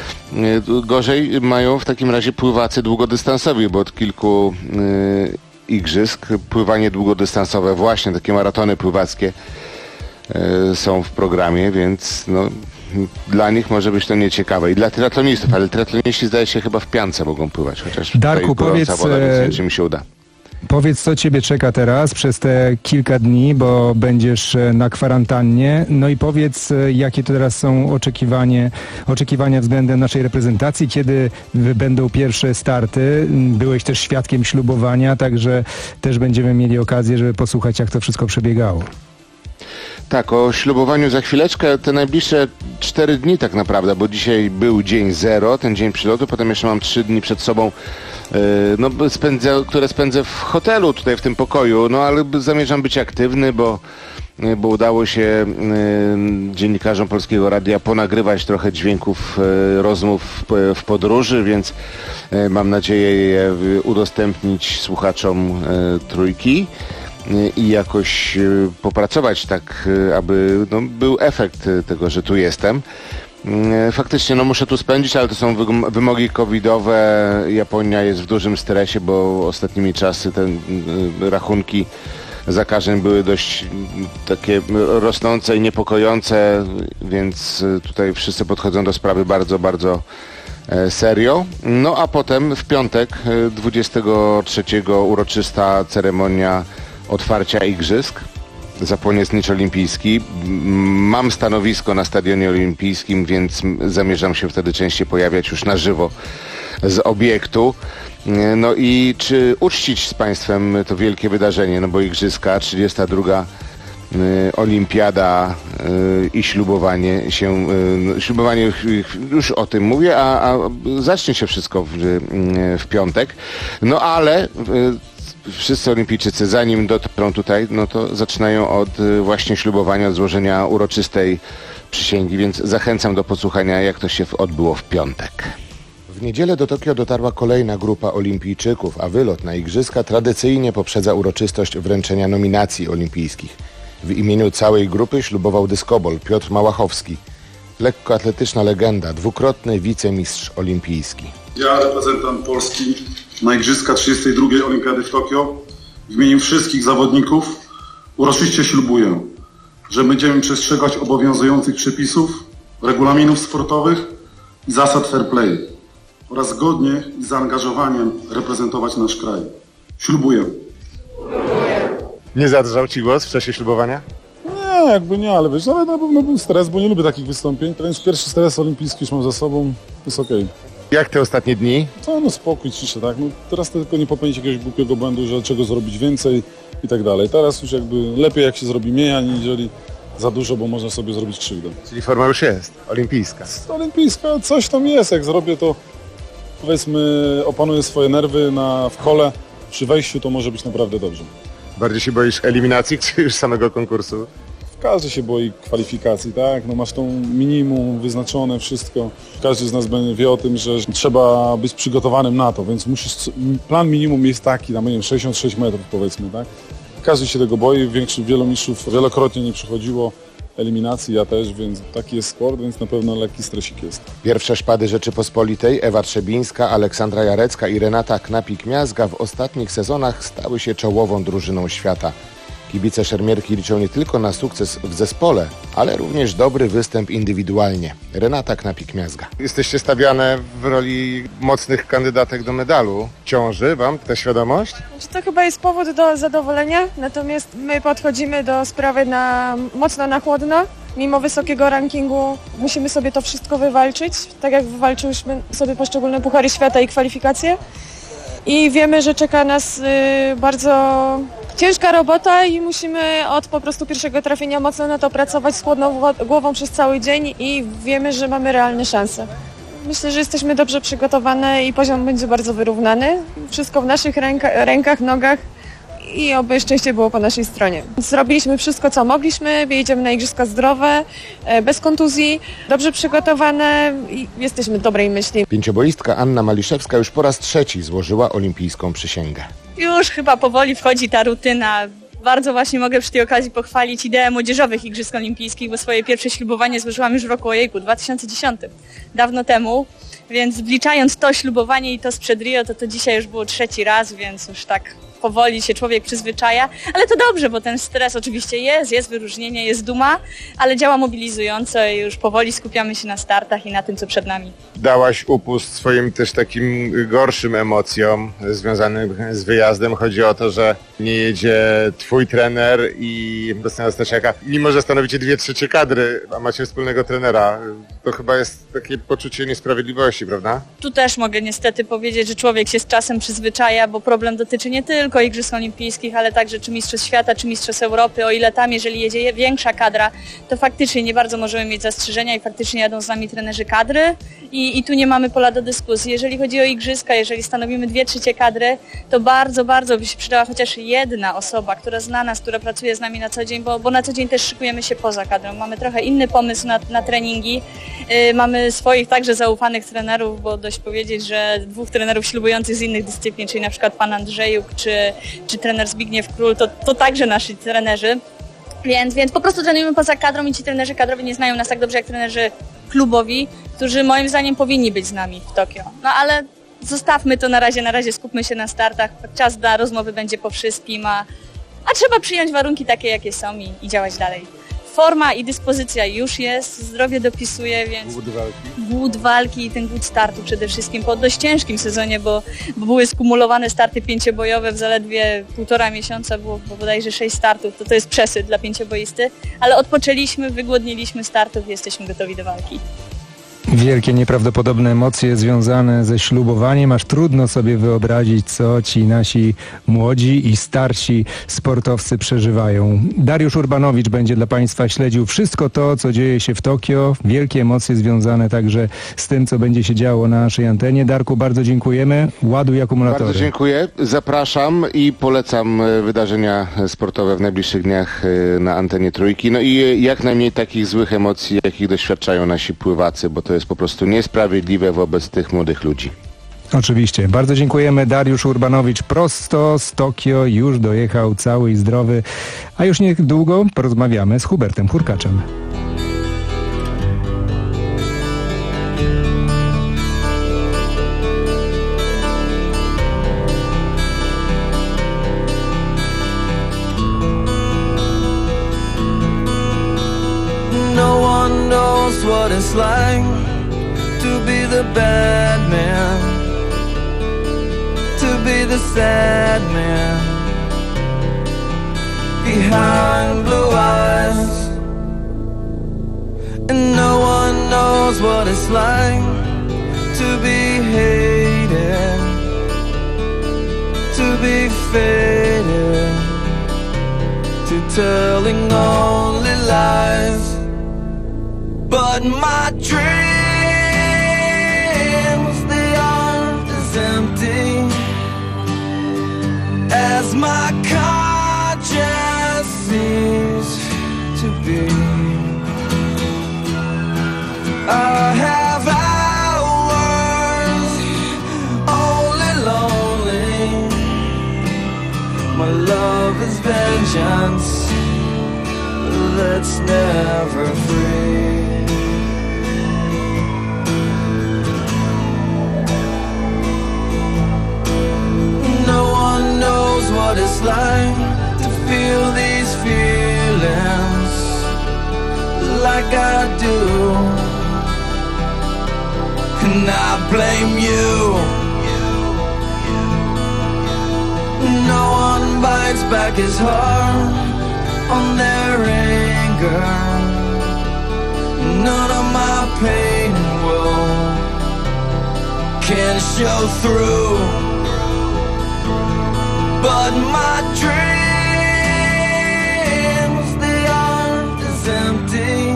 Gorzej mają w takim razie pływacy długodystansowi, bo od kilku y, igrzysk pływanie długodystansowe, właśnie takie maratony pływackie y, są w programie, więc no, dla nich może być to nieciekawe. I dla triatlonistów, ale triatloniści zdaje się chyba w piance mogą pływać, chociaż Darku, powiedz, woda, więc nie wiem, czy mi się uda. Powiedz, co Ciebie czeka teraz przez te kilka dni, bo będziesz na kwarantannie. No i powiedz, jakie to teraz są oczekiwanie, oczekiwania względem naszej reprezentacji, kiedy będą pierwsze starty. Byłeś też świadkiem ślubowania, także też będziemy mieli okazję, żeby posłuchać, jak to wszystko przebiegało. Tak, o ślubowaniu za chwileczkę, te najbliższe cztery dni tak naprawdę, bo dzisiaj był dzień zero, ten dzień przylotu, potem jeszcze mam trzy dni przed sobą, yy, no, spędzę, które spędzę w hotelu tutaj w tym pokoju, no ale zamierzam być aktywny, bo, yy, bo udało się yy, dziennikarzom Polskiego Radia ponagrywać trochę dźwięków yy, rozmów w, w podróży, więc yy, mam nadzieję je udostępnić słuchaczom yy, Trójki i jakoś popracować tak, aby no, był efekt tego, że tu jestem. Faktycznie no, muszę tu spędzić, ale to są wymogi covidowe. Japonia jest w dużym stresie, bo ostatnimi czasy te rachunki zakażeń były dość takie rosnące i niepokojące, więc tutaj wszyscy podchodzą do sprawy bardzo, bardzo serio. No a potem w piątek dwudziestego trzeciego uroczysta ceremonia otwarcia igrzysk. Zapłonie znicz olimpijski. Mam stanowisko na stadionie olimpijskim, więc zamierzam się wtedy częściej pojawiać już na żywo z obiektu. No i czy uczcić z Państwem to wielkie wydarzenie, no bo igrzyska, trzydziesta druga olimpiada i ślubowanie się, ślubowanie już o tym mówię, a, a zacznie się wszystko w, w piątek. No ale wszyscy olimpijczycy, zanim dotrą tutaj, no to zaczynają od właśnie ślubowania, od złożenia uroczystej przysięgi, więc zachęcam do posłuchania, jak to się odbyło w piątek. W niedzielę do Tokio dotarła kolejna grupa olimpijczyków, a wylot na igrzyska tradycyjnie poprzedza uroczystość wręczenia nominacji olimpijskich. W imieniu całej grupy ślubował dyskobol Piotr Małachowski. lekkoatletyczna legenda, dwukrotny wicemistrz olimpijski. Ja, reprezentant Polski na Igrzyska trzydziestej drugiej Olimpiady w Tokio, w imieniu wszystkich zawodników uroczyście ślubuję, że będziemy przestrzegać obowiązujących przepisów, regulaminów sportowych i zasad fair play oraz zgodnie i z zaangażowaniem reprezentować nasz kraj. Ślubuję. Nie zadrżał ci głos w czasie ślubowania? Nie, jakby nie, ale wiesz, ale na pewno był stres, bo nie lubię takich wystąpień. Więc pierwszy stres olimpijski już mam za sobą, jest okej. Jak te ostatnie dni? To no spokój, ciszę, tak. No, teraz tylko nie popełnić jakiegoś głupiego błędu, że czego zrobić więcej i tak dalej. Teraz już jakby lepiej jak się zrobi mniej, aniżeli za dużo, bo można sobie zrobić krzywdę. Czyli forma już jest, olimpijska. Olimpijska, coś tam jest, jak zrobię to, powiedzmy, opanuję swoje nerwy na, w kole, przy wejściu to może być naprawdę dobrze. Bardziej się boisz eliminacji, czy już samego konkursu? Każdy się boi kwalifikacji, tak? No masz tą minimum wyznaczone, wszystko. Każdy z nas wie o tym, że trzeba być przygotowanym na to, więc musisz, plan minimum jest taki, tam nie wiem, sześćdziesiąt sześć metrów powiedzmy, tak? Każdy się tego boi, większość, wielu mistrzów wielokrotnie nie przychodziło eliminacji, ja też, więc taki jest sport, więc na pewno lekki stresik jest. Pierwsze szpady Rzeczypospolitej, Ewa Trzebińska, Aleksandra Jarecka i Renata Knapik-Miazga w ostatnich sezonach stały się czołową drużyną świata. Kibice szermierki liczą nie tylko na sukces w zespole, ale również dobry występ indywidualnie. Renata Knapik-Miazga. Jesteście stawiane w roli mocnych kandydatek do medalu. Ciąży wam ta świadomość? To chyba jest powód do zadowolenia, natomiast my podchodzimy do sprawy na, mocno na chłodno. Mimo wysokiego rankingu musimy sobie to wszystko wywalczyć, tak jak wywalczyliśmy sobie poszczególne puchary świata i kwalifikacje. I wiemy, że czeka nas y, bardzo ciężka robota i musimy od po prostu pierwszego trafienia mocno na to pracować z chłodną głową przez cały dzień i wiemy, że mamy realne szanse. Myślę, że jesteśmy dobrze przygotowane i poziom będzie bardzo wyrównany. Wszystko w naszych ręka, rękach, nogach i oby szczęście było po naszej stronie. Zrobiliśmy wszystko, co mogliśmy, jedziemy na igrzyska zdrowe, bez kontuzji, dobrze przygotowane i jesteśmy dobrej myśli. Pięcioboistka Anna Maliszewska już po raz trzeci złożyła olimpijską przysięgę. Już chyba powoli wchodzi ta rutyna. Bardzo właśnie mogę przy tej okazji pochwalić ideę młodzieżowych Igrzysk Olimpijskich, bo swoje pierwsze ślubowanie złożyłam już w roku ojejku, dwa tysiące dziesiątym, dawno temu. Więc wliczając to ślubowanie i to sprzed Rio, to to dzisiaj już było trzeci raz, więc już tak powoli się człowiek przyzwyczaja, ale to dobrze, bo ten stres oczywiście jest, jest wyróżnienie, jest duma, ale działa mobilizująco i już powoli skupiamy się na startach i na tym, co przed nami. Dałaś upust swoim też takim gorszym emocjom związanym z wyjazdem. Chodzi o to, że nie jedzie twój trener i Dostojan Stasiaka. Mimo że stanowicie dwie trzecie kadry, a macie wspólnego trenera, to chyba jest takie poczucie niesprawiedliwości, prawda? Tu też mogę niestety powiedzieć, że człowiek się z czasem przyzwyczaja, bo problem dotyczy nie tylko Igrzysk Olimpijskich, ale także czy Mistrzostw Świata, czy Mistrzostw Europy. O ile tam, jeżeli jedzie większa kadra, to faktycznie nie bardzo możemy mieć zastrzeżenia i faktycznie jadą z nami trenerzy kadry i, i tu nie mamy pola do dyskusji. Jeżeli chodzi o Igrzyska, jeżeli stanowimy dwie trzecie kadry, to bardzo, bardzo by się przydała chociaż jedna osoba, która zna nas, która pracuje z nami na co dzień, bo, bo na co dzień też szykujemy się poza kadrą. Mamy trochę inny pomysł na, na treningi. Yy, mamy swoich także zaufanych trenerów, bo dość powiedzieć, że dwóch trenerów ślubujących z innych dyscyplin, czyli na przykład pan Andrzejuk czy, czy trener Zbigniew Król, to, to także nasi trenerzy. Więc, więc po prostu trenujemy poza kadrą i ci trenerzy kadrowi nie znają nas tak dobrze jak trenerzy klubowi, którzy moim zdaniem powinni być z nami w Tokio. No ale zostawmy to na razie, na razie skupmy się na startach. Czas dla rozmowy będzie po wszystkim, a, a trzeba przyjąć warunki takie, jakie są i, i działać dalej. Forma i dyspozycja już jest, zdrowie dopisuje, więc głód walki. Głód walki i ten głód startu przede wszystkim po dość ciężkim sezonie, bo, bo były skumulowane starty pięciobojowe w zaledwie półtora miesiąca, było bo bodajże sześć startów, to to jest przesyt dla pięcioboisty, ale odpoczęliśmy, wygłodniliśmy startów i jesteśmy gotowi do walki. Wielkie, nieprawdopodobne emocje związane ze ślubowaniem, aż trudno sobie wyobrazić, co ci nasi młodzi i starsi sportowcy przeżywają. Dariusz Urbanowicz będzie dla Państwa śledził wszystko to, co dzieje się w Tokio. Wielkie emocje związane także z tym, co będzie się działo na naszej antenie. Darku, bardzo dziękujemy. Ładuj akumulatory. Bardzo dziękuję. Zapraszam i polecam wydarzenia sportowe w najbliższych dniach na antenie Trójki. No i jak najmniej takich złych emocji, jakich doświadczają nasi pływacy, bo to jest po prostu niesprawiedliwe wobec tych młodych ludzi. Oczywiście. Bardzo dziękujemy. Dariusz Urbanowicz prosto z Tokio już dojechał cały i zdrowy, a już niedługo porozmawiamy z Hubertem Hurkaczem. it's like to be the bad man, to be the sad man behind blue eyes. And no one knows what it's like to be hated, to be faded, to telling only lies. But my dreams, they aren't as empty as my conscience seems to be. I have hours only lonely. My love is vengeance that's never free. No one knows what it's like to feel these feelings like I do. And I blame you. No one bites back his heart on their anger. None of my pain will can show through. But my dreams, they aren't as empty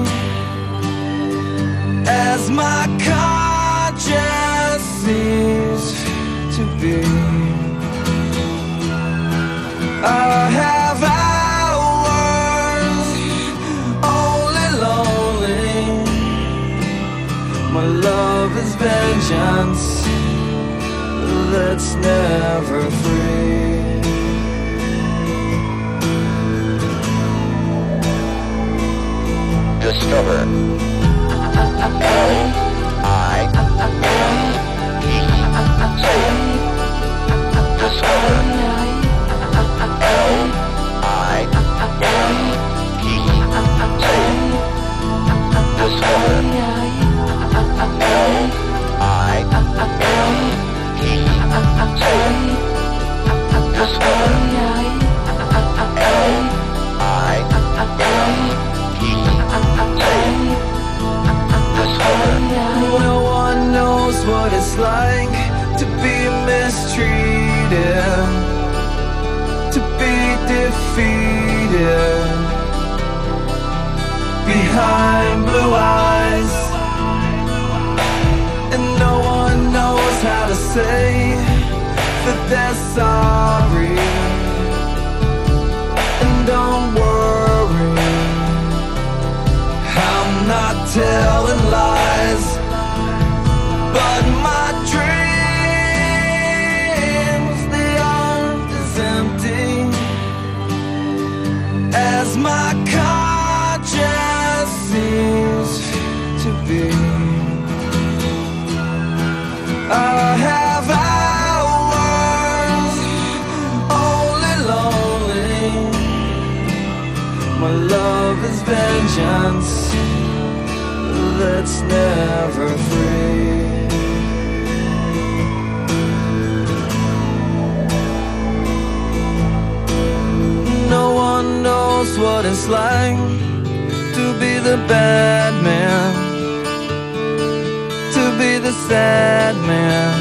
as my conscience seems to be. I have hours only lonely. My love is vengeance that's never free. Discover L I E Discover L I E Discover L I E Discover L I No one knows what it's like to be mistreated, to be defeated behind blue eyes. And no one knows how to say that they're sorry. And don't worry, I'm not telling lies. But my dreams, they aren't as empty as my conscience seems to be. I have hours only lonely. My love is vengeance that's never free. No one knows what it's like to be the bad man, to be the sad man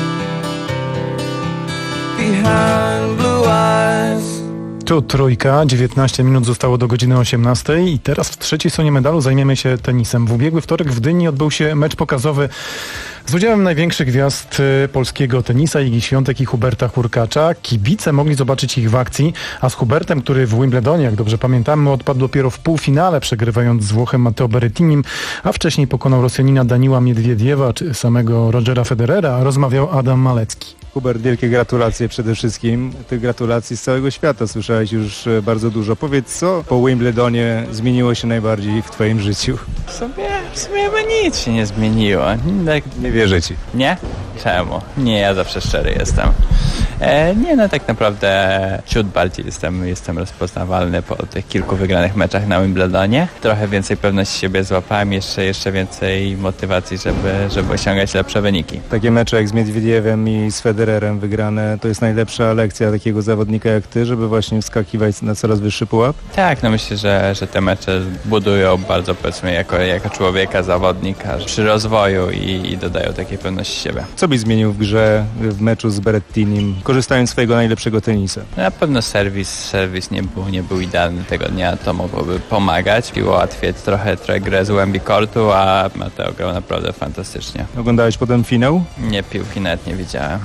behind blue eyes. Tu Trójka, dziewiętnaście minut zostało do godziny osiemnastej i teraz w trzeciej stronie medalu zajmiemy się tenisem. W ubiegły wtorek w Gdyni odbył się mecz pokazowy z udziałem największych gwiazd polskiego tenisa, Igi Świątek i Huberta Hurkacza. Kibice mogli zobaczyć ich w akcji, a z Hubertem, który w Wimbledonie, jak dobrze pamiętamy, odpadł dopiero w półfinale, przegrywając z Włochem Matteo Berrettinim, a wcześniej pokonał Rosjanina Daniła Miedwiediewa czy samego Rogera Federera, rozmawiał Adam Malecki. Hubert, wielkie gratulacje przede wszystkim. Tych gratulacji z całego świata słyszałeś już bardzo dużo. Powiedz, co po Wimbledonie zmieniło się najbardziej w twoim życiu? W sumie, w sumie chyba nic się nie zmieniło. Tak... Nie wierzę ci. Nie? Czemu? Nie, ja zawsze szczery jestem. E, nie, no tak naprawdę ciut bardziej jestem, jestem rozpoznawalny po tych kilku wygranych meczach na Wimbledonie. Trochę więcej pewności siebie złapałem, jeszcze, jeszcze więcej motywacji, żeby, żeby osiągać lepsze wyniki. Takie mecze jak z Miedwiediewem i z Federerem wygrane, to jest najlepsza lekcja takiego zawodnika jak ty, żeby właśnie wskakiwać na coraz wyższy pułap? Tak, no myślę, że, że te mecze budują bardzo, powiedzmy, jako, jako człowieka, zawodnika przy rozwoju i, i dodają takiej pewności siebie. Co byś zmienił w grze, w meczu z Berrettinim, korzystając z swojego najlepszego tenisa? Na pewno serwis, serwis nie był, nie był idealny tego dnia, to mogłoby pomagać i ułatwiać trochę, trochę grę z głębi kortu, a Mateo grał naprawdę fantastycznie. Oglądałeś potem finał? Nie, piłki nawet nie widziałem.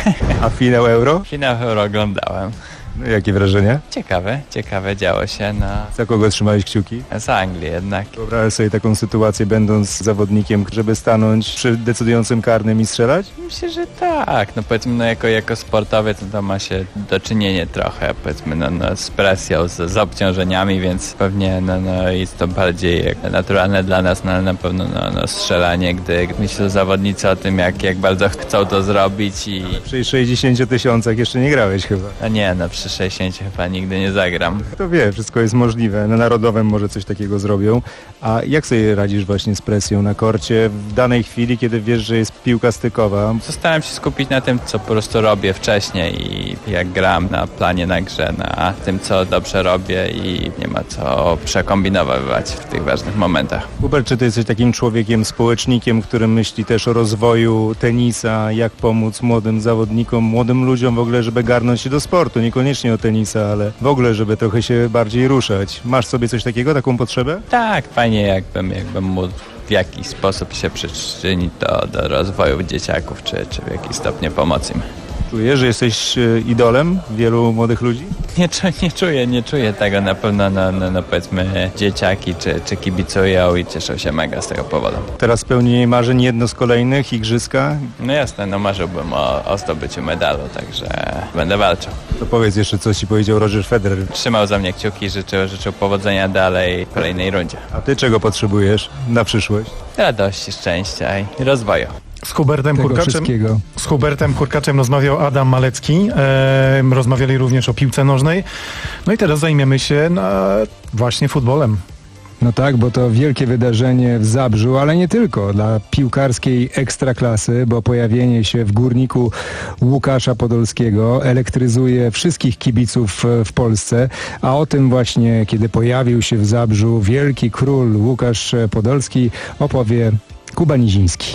A finał Euro? Finał Euro oglądałem. No, jakie wrażenie? Ciekawe, ciekawe działo się na... Za kogo trzymałeś kciuki? Za Anglię jednak. Wyobrażasz sobie taką sytuację, będąc zawodnikiem, żeby stanąć przy decydującym karnym i strzelać? Myślę, że tak. No powiedzmy, no jako, jako sportowiec to ma się do czynienia trochę, powiedzmy, no, no z presją, z, z obciążeniami, więc pewnie no, no, jest to bardziej naturalne dla nas, no, ale na pewno no, no, strzelanie, gdy myślą zawodnicy o tym, jak, jak bardzo chcą to zrobić i... Przy sześćdziesięciu tysiącach jeszcze nie grałeś chyba. A nie, no przy sześćdziesięciu chyba nigdy nie zagram. Kto wie, wszystko jest możliwe. Na Narodowym może coś takiego zrobią. A jak sobie radzisz właśnie z presją na korcie w danej chwili, kiedy wiesz, że jest piłka stykowa? Staram się skupić na tym, co po prostu robię wcześniej i jak gram na planie, na grze, na tym, co dobrze robię i nie ma co przekombinować w tych ważnych momentach. Hubert, czy ty jesteś takim człowiekiem, społecznikiem, który myśli też o rozwoju tenisa, jak pomóc młodym zawodnikom, młodym ludziom w ogóle, żeby garnąć się do sportu, niekoniecznie o tenisa, ale w ogóle, żeby trochę się bardziej ruszać. Masz sobie coś takiego, taką potrzebę? Tak, fajnie jakbym, jakbym mógł w jakiś sposób się przyczynić do, do rozwoju dzieciaków, czy, czy w jakiś stopniu pomocy im. Czujesz, że jesteś idolem wielu młodych ludzi? Nie, nie czuję, nie czuję tego. Na pewno, no, no, no powiedzmy, dzieciaki czy, czy kibicują i cieszą się mega z tego powodu. Teraz spełnienie marzeń, jedno z kolejnych, igrzyska? No jasne, no marzyłbym o, o zdobyciu medalu, także będę walczył. To powiedz jeszcze, co ci powiedział Roger Federer. Trzymał za mnie kciuki, życzył, życzył powodzenia dalej w kolejnej rundzie. A ty czego potrzebujesz na przyszłość? Radości, szczęścia i rozwoju. Z Hubertem Tego Hurkaczem, wszystkiego. z Hubertem Hurkaczem rozmawiał Adam Malecki. E, rozmawiali również o piłce nożnej. No i teraz zajmiemy się na właśnie futbolem. No tak, bo to wielkie wydarzenie w Zabrzu, ale nie tylko dla piłkarskiej ekstraklasy, bo pojawienie się w Górniku Łukasza Podolskiego elektryzuje wszystkich kibiców w Polsce, a o tym właśnie, kiedy pojawił się w Zabrzu wielki król Łukasz Podolski, opowie Kuba Niziński.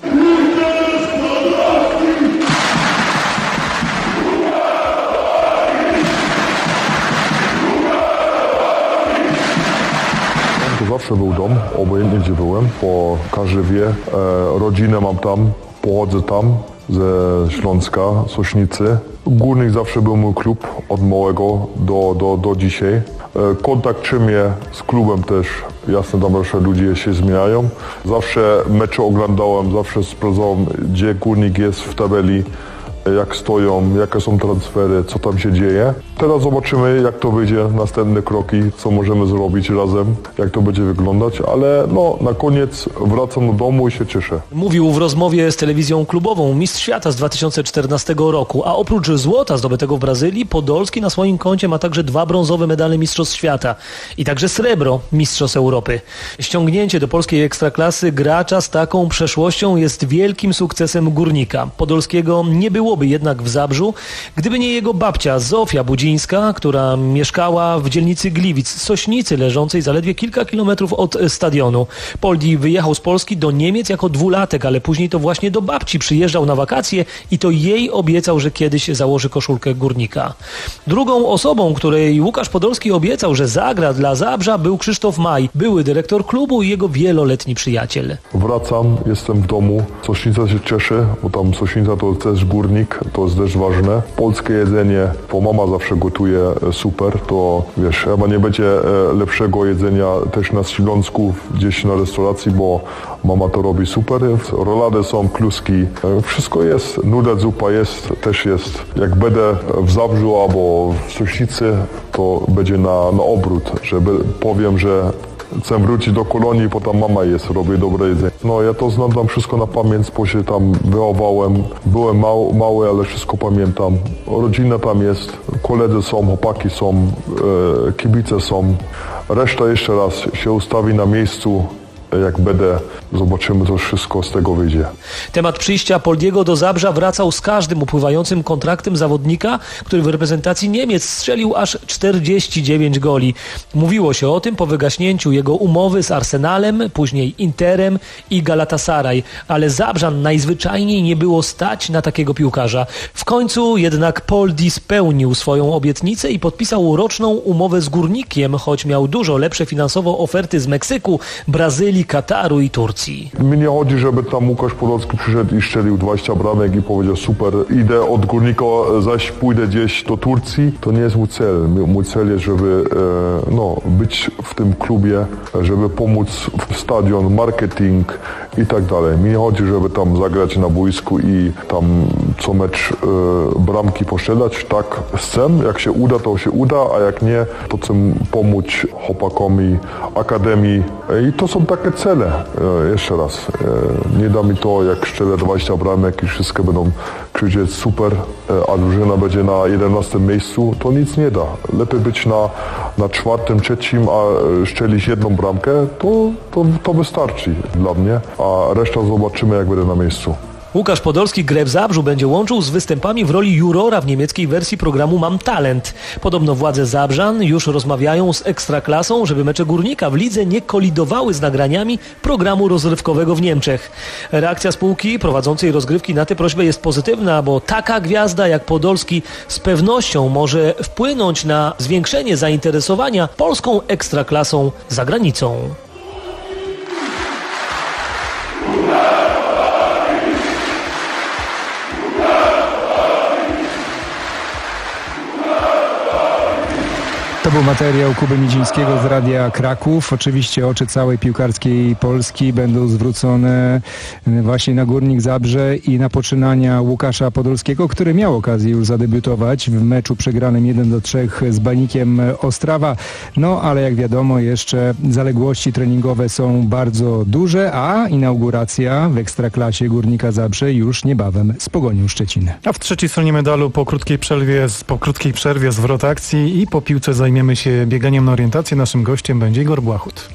Zawsze był dom, obojętnie gdzie byłem, bo każdy wie, e, rodzinę mam tam, pochodzę tam ze Śląska, Sośnicy. Górnik zawsze był mój klub od małego do, do, do dzisiaj. E, kontakt czymie z klubem też, jasne, tam zawsze ludzie się zmieniają. Zawsze mecze oglądałem, zawsze sprawdzałem, gdzie Górnik jest w tabeli, jak stoją, jakie są transfery, co tam się dzieje. Teraz zobaczymy, jak to wyjdzie, następne kroki, co możemy zrobić razem, jak to będzie wyglądać, ale no, na koniec wracam do domu i się cieszę. Mówił w rozmowie z telewizją klubową mistrz świata z dwa tysiące czternastego roku, a oprócz złota zdobytego w Brazylii, Podolski na swoim koncie ma także dwa brązowe medale mistrzostw świata i także srebro mistrzostw Europy. Ściągnięcie do polskiej ekstraklasy gracza z taką przeszłością jest wielkim sukcesem Górnika. Podolskiego nie było by jednak w Zabrzu, gdyby nie jego babcia Zofia Budzińska, która mieszkała w dzielnicy Gliwic, Sośnicy, leżącej zaledwie kilka kilometrów od stadionu. Poldi wyjechał z Polski do Niemiec jako dwulatek, ale później to właśnie do babci przyjeżdżał na wakacje i to jej obiecał, że kiedyś założy koszulkę Górnika. Drugą osobą, której Łukasz Podolski obiecał, że zagra dla Zabrza, był Krzysztof Maj, były dyrektor klubu i jego wieloletni przyjaciel. Wracam, jestem w domu, Sośnica się cieszy, bo tam Sośnica to też Górnik, to jest też ważne. Polskie jedzenie, bo mama zawsze gotuje super, to wiesz, chyba nie będzie lepszego jedzenia też na Śląsku, gdzieś na restauracji, bo mama to robi super. Rolady są, kluski, wszystko jest, nuda zupa jest, też jest. Jak będę w Zabrzu albo w Sośnicy, to będzie na, na obrót, że powiem, że chcę wrócić do kolonii, bo tam mama jest, robi dobre jedzenie. No ja to znam tam wszystko na pamięć, bo się tam wychowałem. Byłem mały, mały, ale wszystko pamiętam. Rodzina tam jest, koledzy są, chłopaki są, e, kibice są. Reszta jeszcze raz się ustawi na miejscu. Jak będę, zobaczymy, co wszystko z tego wyjdzie. Temat przyjścia Poldiego do Zabrza wracał z każdym upływającym kontraktem zawodnika, który w reprezentacji Niemiec strzelił aż czterdzieści dziewięć goli. Mówiło się o tym po wygaśnięciu jego umowy z Arsenalem, później Interem i Galatasaray, ale Zabrzan najzwyczajniej nie było stać na takiego piłkarza. W końcu jednak Poldi spełnił swoją obietnicę i podpisał roczną umowę z Górnikiem, choć miał dużo lepsze finansowo oferty z Meksyku, Brazylii, Kataru i Turcji. Mi nie chodzi, żeby tam Łukasz Podolski przyszedł i strzelił dwadzieścia bramek i powiedział super, idę od Górnika, zaś pójdę gdzieś do Turcji. To nie jest mój cel. Mój cel jest, żeby e, no, być w tym klubie, żeby pomóc w stadion, marketing i tak dalej. Mi nie chodzi, żeby tam zagrać na boisku i tam co mecz e, bramki postrzelać. Tak chcę, jak się uda, to się uda, a jak nie, to chcę pomóc chłopakom akademii. I to są takie cele. E, jeszcze raz. E, nie da mi to, jak strzelę dwadzieścia bramek i wszystkie będą krzyczeć super, e, a drużyna będzie na jedenastym miejscu, to nic nie da. Lepiej być na, na czwartym, trzecim, a strzelić jedną bramkę, to, to, to wystarczy dla mnie, a resztę zobaczymy, jak będę na miejscu. Łukasz Podolski grę w Zabrzu będzie łączył z występami w roli jurora w niemieckiej wersji programu Mam Talent. Podobno władze Zabrzan już rozmawiają z Ekstraklasą, żeby mecze Górnika w lidze nie kolidowały z nagraniami programu rozrywkowego w Niemczech. Reakcja spółki prowadzącej rozgrywki na tę prośbę jest pozytywna, bo taka gwiazda jak Podolski z pewnością może wpłynąć na zwiększenie zainteresowania polską Ekstraklasą za granicą. To był materiał Kuby Midzińskiego z Radia Kraków. Oczywiście oczy całej piłkarskiej Polski będą zwrócone właśnie na Górnik Zabrze i na poczynania Łukasza Podolskiego, który miał okazję już zadebiutować w meczu przegranym jeden do trzech z Baníkiem Ostrawa. No ale jak wiadomo, jeszcze zaległości treningowe są bardzo duże, a inauguracja w Ekstraklasie Górnika Zabrze już niebawem z Pogonią Szczecin. A w trzeciej stronie medalu po krótkiej przerwie, po krótkiej przerwie zwrot akcji i po piłce zajmiemy się bieganiem na orientację. Naszym gościem będzie Igor Błachut.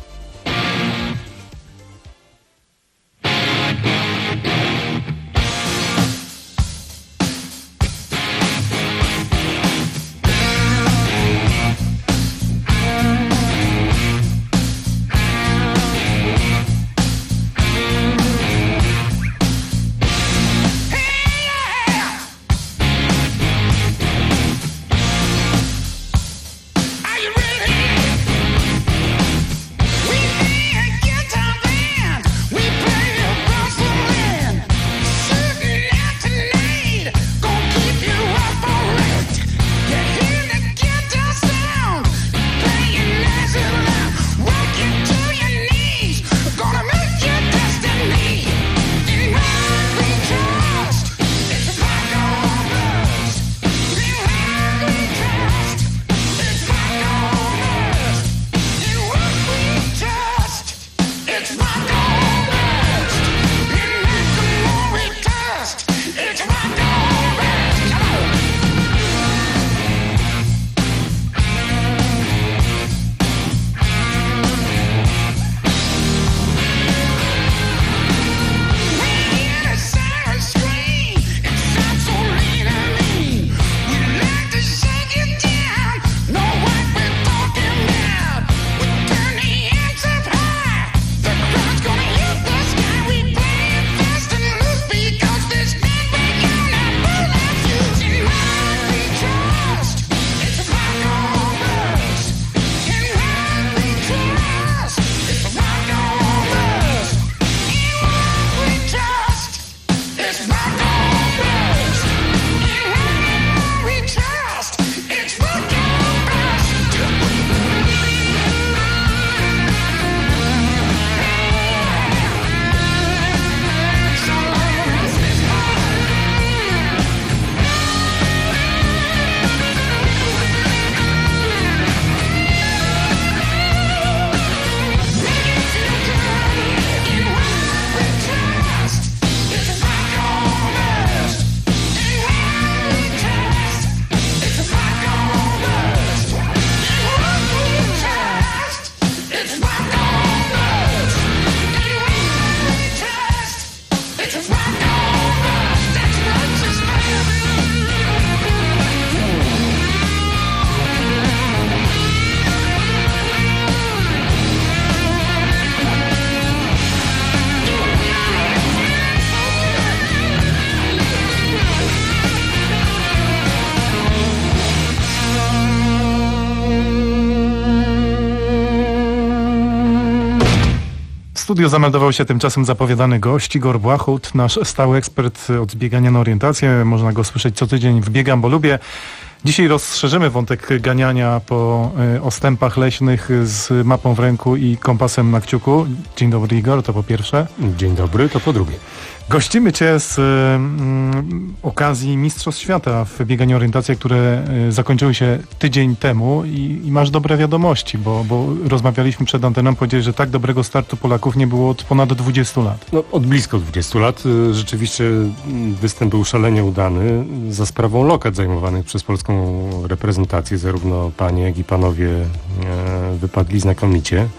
studio zameldował się tymczasem zapowiadany gość Igor Błachut, nasz stały ekspert od biegania na orientację. Można go słyszeć co tydzień w Biegam, bo lubię. Dzisiaj rozszerzymy wątek ganiania po y, ostępach leśnych z mapą w ręku i kompasem na kciuku. Dzień dobry, Igor, to po pierwsze. Dzień dobry, to po drugie. Gościmy Cię z y, y, okazji Mistrzostw Świata w bieganiu orientacji, które y, zakończyły się tydzień temu i, i masz dobre wiadomości, bo, bo rozmawialiśmy przed anteną, powiedziałeś, że tak dobrego startu Polaków nie było od ponad dwudziestu lat. No, od blisko dwudziestu lat. Rzeczywiście występ był szalenie udany za sprawą lokat zajmowanych przez polską reprezentację. Zarówno panie, jak i panowie e, wypadli znakomicie.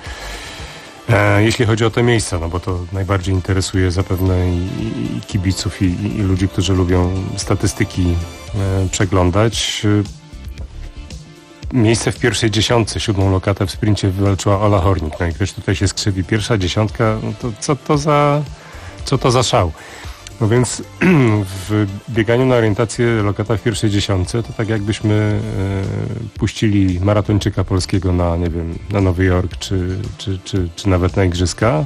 E, jeśli chodzi o te miejsca, no bo to najbardziej interesuje zapewne i, i kibiców, i, i ludzi, którzy lubią statystyki e, przeglądać. Miejsce w pierwszej dziesiątce, siódmą lokatę w sprincie wywalczyła Ola Hornik. No i ktoś tutaj się skrzywi. Pierwsza dziesiątka, no to co to za, co to za szał? No więc w bieganiu na orientację lokata w pierwszej dziesiątce to tak jakbyśmy e, puścili maratończyka polskiego na, nie wiem, na Nowy Jork czy, czy, czy, czy nawet na Igrzyska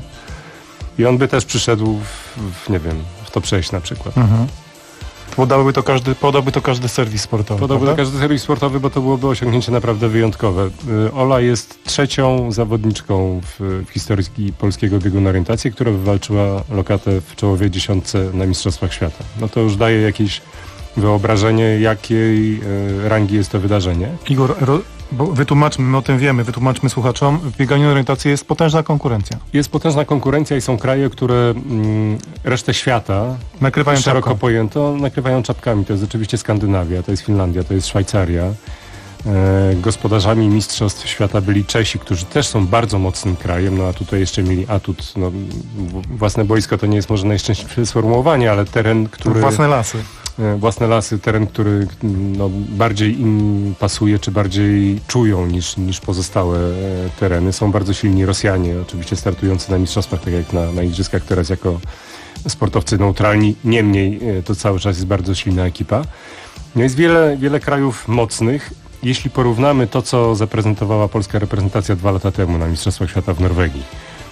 i on by też przyszedł w, w nie wiem, w top sześć na przykład. Mhm. Podałby to każdy, podałby to każdy serwis sportowy. Podałby to każdy serwis sportowy, bo to byłoby osiągnięcie naprawdę wyjątkowe. Ola jest trzecią zawodniczką w, w historii polskiego biegu na orientację, która wywalczyła lokatę w czołowej dziesiątce na Mistrzostwach Świata. No to już daje jakieś wyobrażenie, jakiej e, rangi jest to wydarzenie. Igor, ro, bo wytłumaczmy, my o tym wiemy, wytłumaczmy słuchaczom, w bieganiu na orientację jest potężna konkurencja. Jest potężna konkurencja i są kraje, które mm, resztę świata nakrywają szeroko czapką. pojęto, nakrywają czapkami. To jest oczywiście Skandynawia, to jest Finlandia, to jest Szwajcaria. E, gospodarzami Mistrzostw Świata byli Czesi, którzy też są bardzo mocnym krajem, no a tutaj jeszcze mieli atut, no, własne boisko to nie jest może najszczęśliwsze sformułowanie, ale teren, który... Własne lasy. Własne lasy, teren, który no, bardziej im pasuje, czy bardziej czują niż, niż pozostałe tereny. Są bardzo silni Rosjanie, oczywiście startujący na mistrzostwach, tak jak na, na Igrzyskach teraz jako sportowcy neutralni. Niemniej to cały czas jest bardzo silna ekipa. No jest wiele, wiele krajów mocnych. Jeśli porównamy to, co zaprezentowała polska reprezentacja dwa lata temu na Mistrzostwach Świata w Norwegii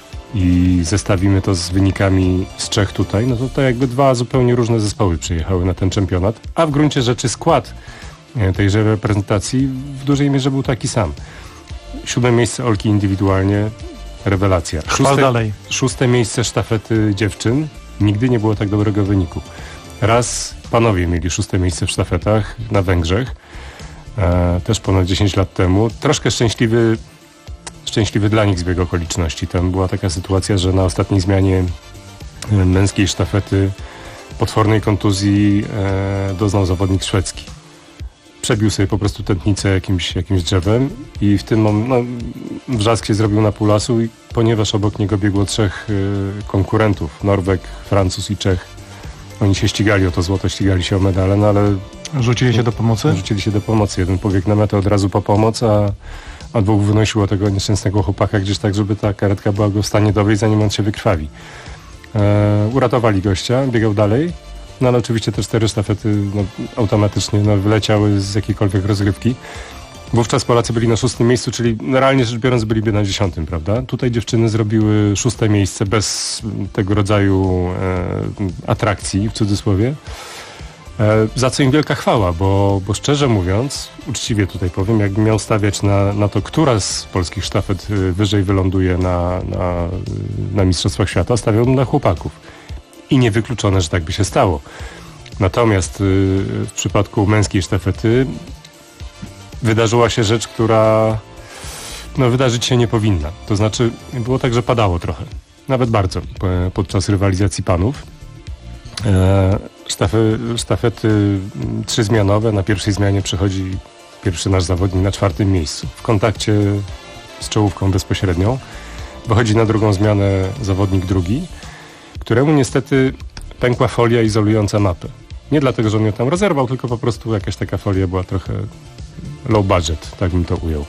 i zestawimy to z wynikami z Czech tutaj, no to to jakby dwa zupełnie różne zespoły przyjechały na ten czempionat, a w gruncie rzeczy skład tejże reprezentacji w dużej mierze był taki sam. Siódme miejsce Olki indywidualnie, rewelacja. Szóste, dalej. szóste miejsce sztafety dziewczyn, nigdy nie było tak dobrego wyniku. Raz panowie mieli szóste miejsce w sztafetach na Węgrzech, e, też ponad dziesięć lat temu. Troszkę szczęśliwy Szczęśliwy dla nich zbieg okoliczności. Tam była taka sytuacja, że na ostatniej zmianie męskiej sztafety potwornej kontuzji e, doznał zawodnik szwedzki. Przebił sobie po prostu tętnicę jakimś, jakimś drzewem i w tym momencie no, wrzask się zrobił na pół lasu, i ponieważ obok niego biegło trzech e, konkurentów, Norweg, Francuz i Czech. Oni się ścigali o to złoto, ścigali się o medale, no ale... Rzucili się do pomocy? Rzucili się do pomocy. Jeden pobiegł na metę od razu po pomoc, a a dwóch wynosiło tego nieszczęsnego chłopaka gdzieś tak, żeby ta karetka była go w stanie dowieść, zanim on się wykrwawi. E, uratowali gościa, biegał dalej, no ale oczywiście te cztery sztafety no, automatycznie no, wyleciały z jakiejkolwiek rozgrywki. Wówczas Polacy byli na szóstym miejscu, czyli realnie rzecz biorąc byliby na dziesiątym, prawda? Tutaj dziewczyny zrobiły szóste miejsce bez tego rodzaju e, atrakcji, w cudzysłowie. Za co im wielka chwała, bo, bo szczerze mówiąc, uczciwie tutaj powiem, jakbym miał stawiać na, na to, która z polskich sztafet wyżej wyląduje na, na, na Mistrzostwach Świata, stawiałbym na chłopaków. I niewykluczone, że tak by się stało. Natomiast w przypadku męskiej sztafety wydarzyła się rzecz, która no, wydarzyć się nie powinna. To znaczy było tak, że padało trochę. Nawet bardzo podczas rywalizacji panów. Sztafy, sztafety trzyzmianowe. Na pierwszej zmianie przychodzi pierwszy nasz zawodnik na czwartym miejscu. W kontakcie z czołówką bezpośrednią. Wychodzi na drugą zmianę zawodnik drugi, któremu niestety pękła folia izolująca mapę. Nie dlatego, że on ją tam rozerwał, tylko po prostu jakaś taka folia była trochę low budget, tak bym to ujął.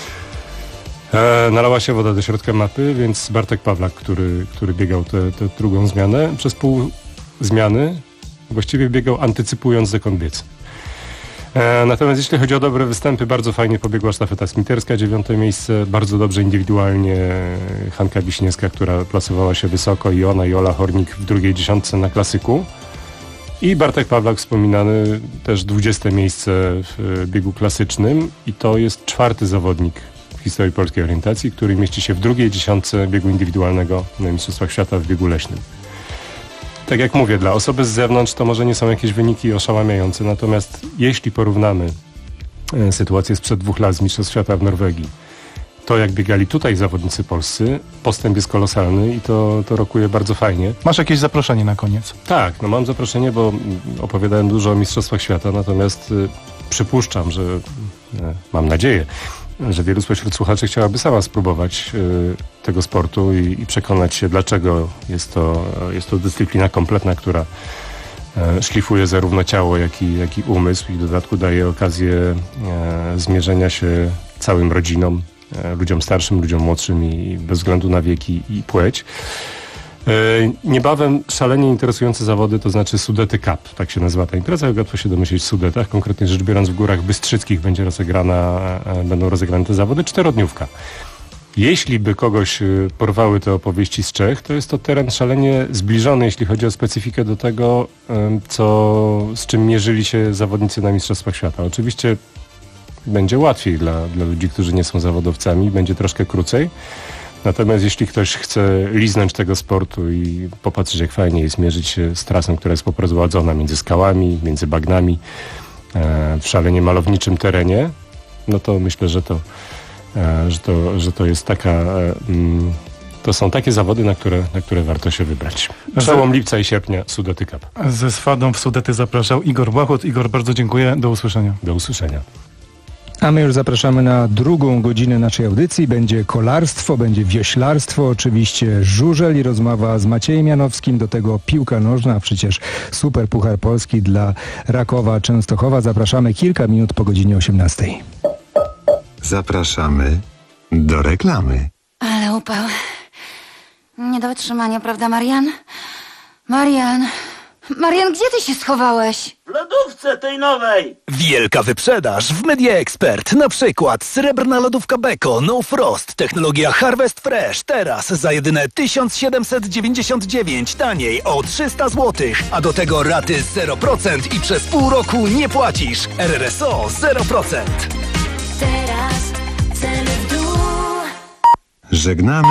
E, nalała się woda do środka mapy, więc Bartek Pawlak, który, który biegał tę drugą zmianę, przez pół zmiany właściwie biegał antycypując, dokąd biec. E, natomiast jeśli chodzi o dobre występy, bardzo fajnie pobiegła sztafeta sprinterska, dziewiąte miejsce, bardzo dobrze indywidualnie Hanka Wiśniewska, która plasowała się wysoko, i ona, i Ola Hornik w drugiej dziesiątce na klasyku. I Bartek Pawlak wspominany, też dwudzieste miejsce w biegu klasycznym, i to jest czwarty zawodnik w historii polskiej orientacji, który mieści się w drugiej dziesiątce biegu indywidualnego na Mistrzostwach Świata w biegu leśnym. Tak jak mówię, dla osoby z zewnątrz to może nie są jakieś wyniki oszałamiające, natomiast jeśli porównamy sytuację sprzed dwóch lat z Mistrzostw Świata w Norwegii, to jak biegali tutaj zawodnicy polscy, postęp jest kolosalny i to, to rokuje bardzo fajnie. Masz jakieś zaproszenie na koniec? Tak, no mam zaproszenie, bo opowiadałem dużo o Mistrzostwach Świata, natomiast y, przypuszczam, że y, mam nadzieję, że wielu spośród słuchaczy chciałaby sama spróbować y, tego sportu i, i przekonać się, dlaczego jest to, jest to dyscyplina kompletna, która y, szlifuje zarówno ciało, jak i, jak i umysł, i w dodatku daje okazję y, zmierzenia się całym rodzinom, y, ludziom starszym, ludziom młodszym, i bez względu na wiek i, i płeć. Niebawem szalenie interesujące zawody, to znaczy Sudety Cup, tak się nazywa ta impreza, jak łatwo się domyślić, w Sudetach, konkretnie rzecz biorąc w Górach Bystrzyckich będzie rozegrana, będą rozegrane te zawody, czterodniówka. Jeśli by kogoś porwały te opowieści z Czech, to jest to teren szalenie zbliżony, jeśli chodzi o specyfikę do tego, co, z czym mierzyli się zawodnicy na Mistrzostwach Świata. Oczywiście będzie łatwiej dla, dla ludzi, którzy nie są zawodowcami, będzie troszkę krócej. Natomiast jeśli ktoś chce liznąć tego sportu i popatrzeć, jak fajnie jest mierzyć się z trasą, która jest poprowadzona między skałami, między bagnami, e, w szalenie malowniczym terenie, no to myślę, że to, e, że to, że to jest taka... E, mm, to są takie zawody, na które, na które warto się wybrać. Przełom lipca i sierpnia Sudety Cup. Ze swadą w Sudety zapraszał Igor Błachut. Igor, bardzo dziękuję. Do usłyszenia. Do usłyszenia. A my już zapraszamy na drugą godzinę naszej audycji. Będzie kolarstwo, będzie wioślarstwo, oczywiście żużel i rozmowa z Maciejem Janowskim, do tego piłka nożna, a przecież super puchar Polski dla Rakowa Częstochowa. Zapraszamy kilka minut po godzinie osiemnastej. Zapraszamy do reklamy. Ale upał. Nie do wytrzymania, prawda, Marian? Marian... Marian, gdzie ty się schowałeś? W lodówce tej nowej! Wielka wyprzedaż w Media Expert. Na przykład srebrna lodówka Beko No Frost. Technologia Harvest Fresh. Teraz za jedyne tysiąc siedemset dziewięćdziesiąt dziewięć. Taniej o trzysta złotych. A do tego raty zero procent i przez pół roku nie płacisz. R R S O zero procent. Teraz ceny w dół. Żegnamy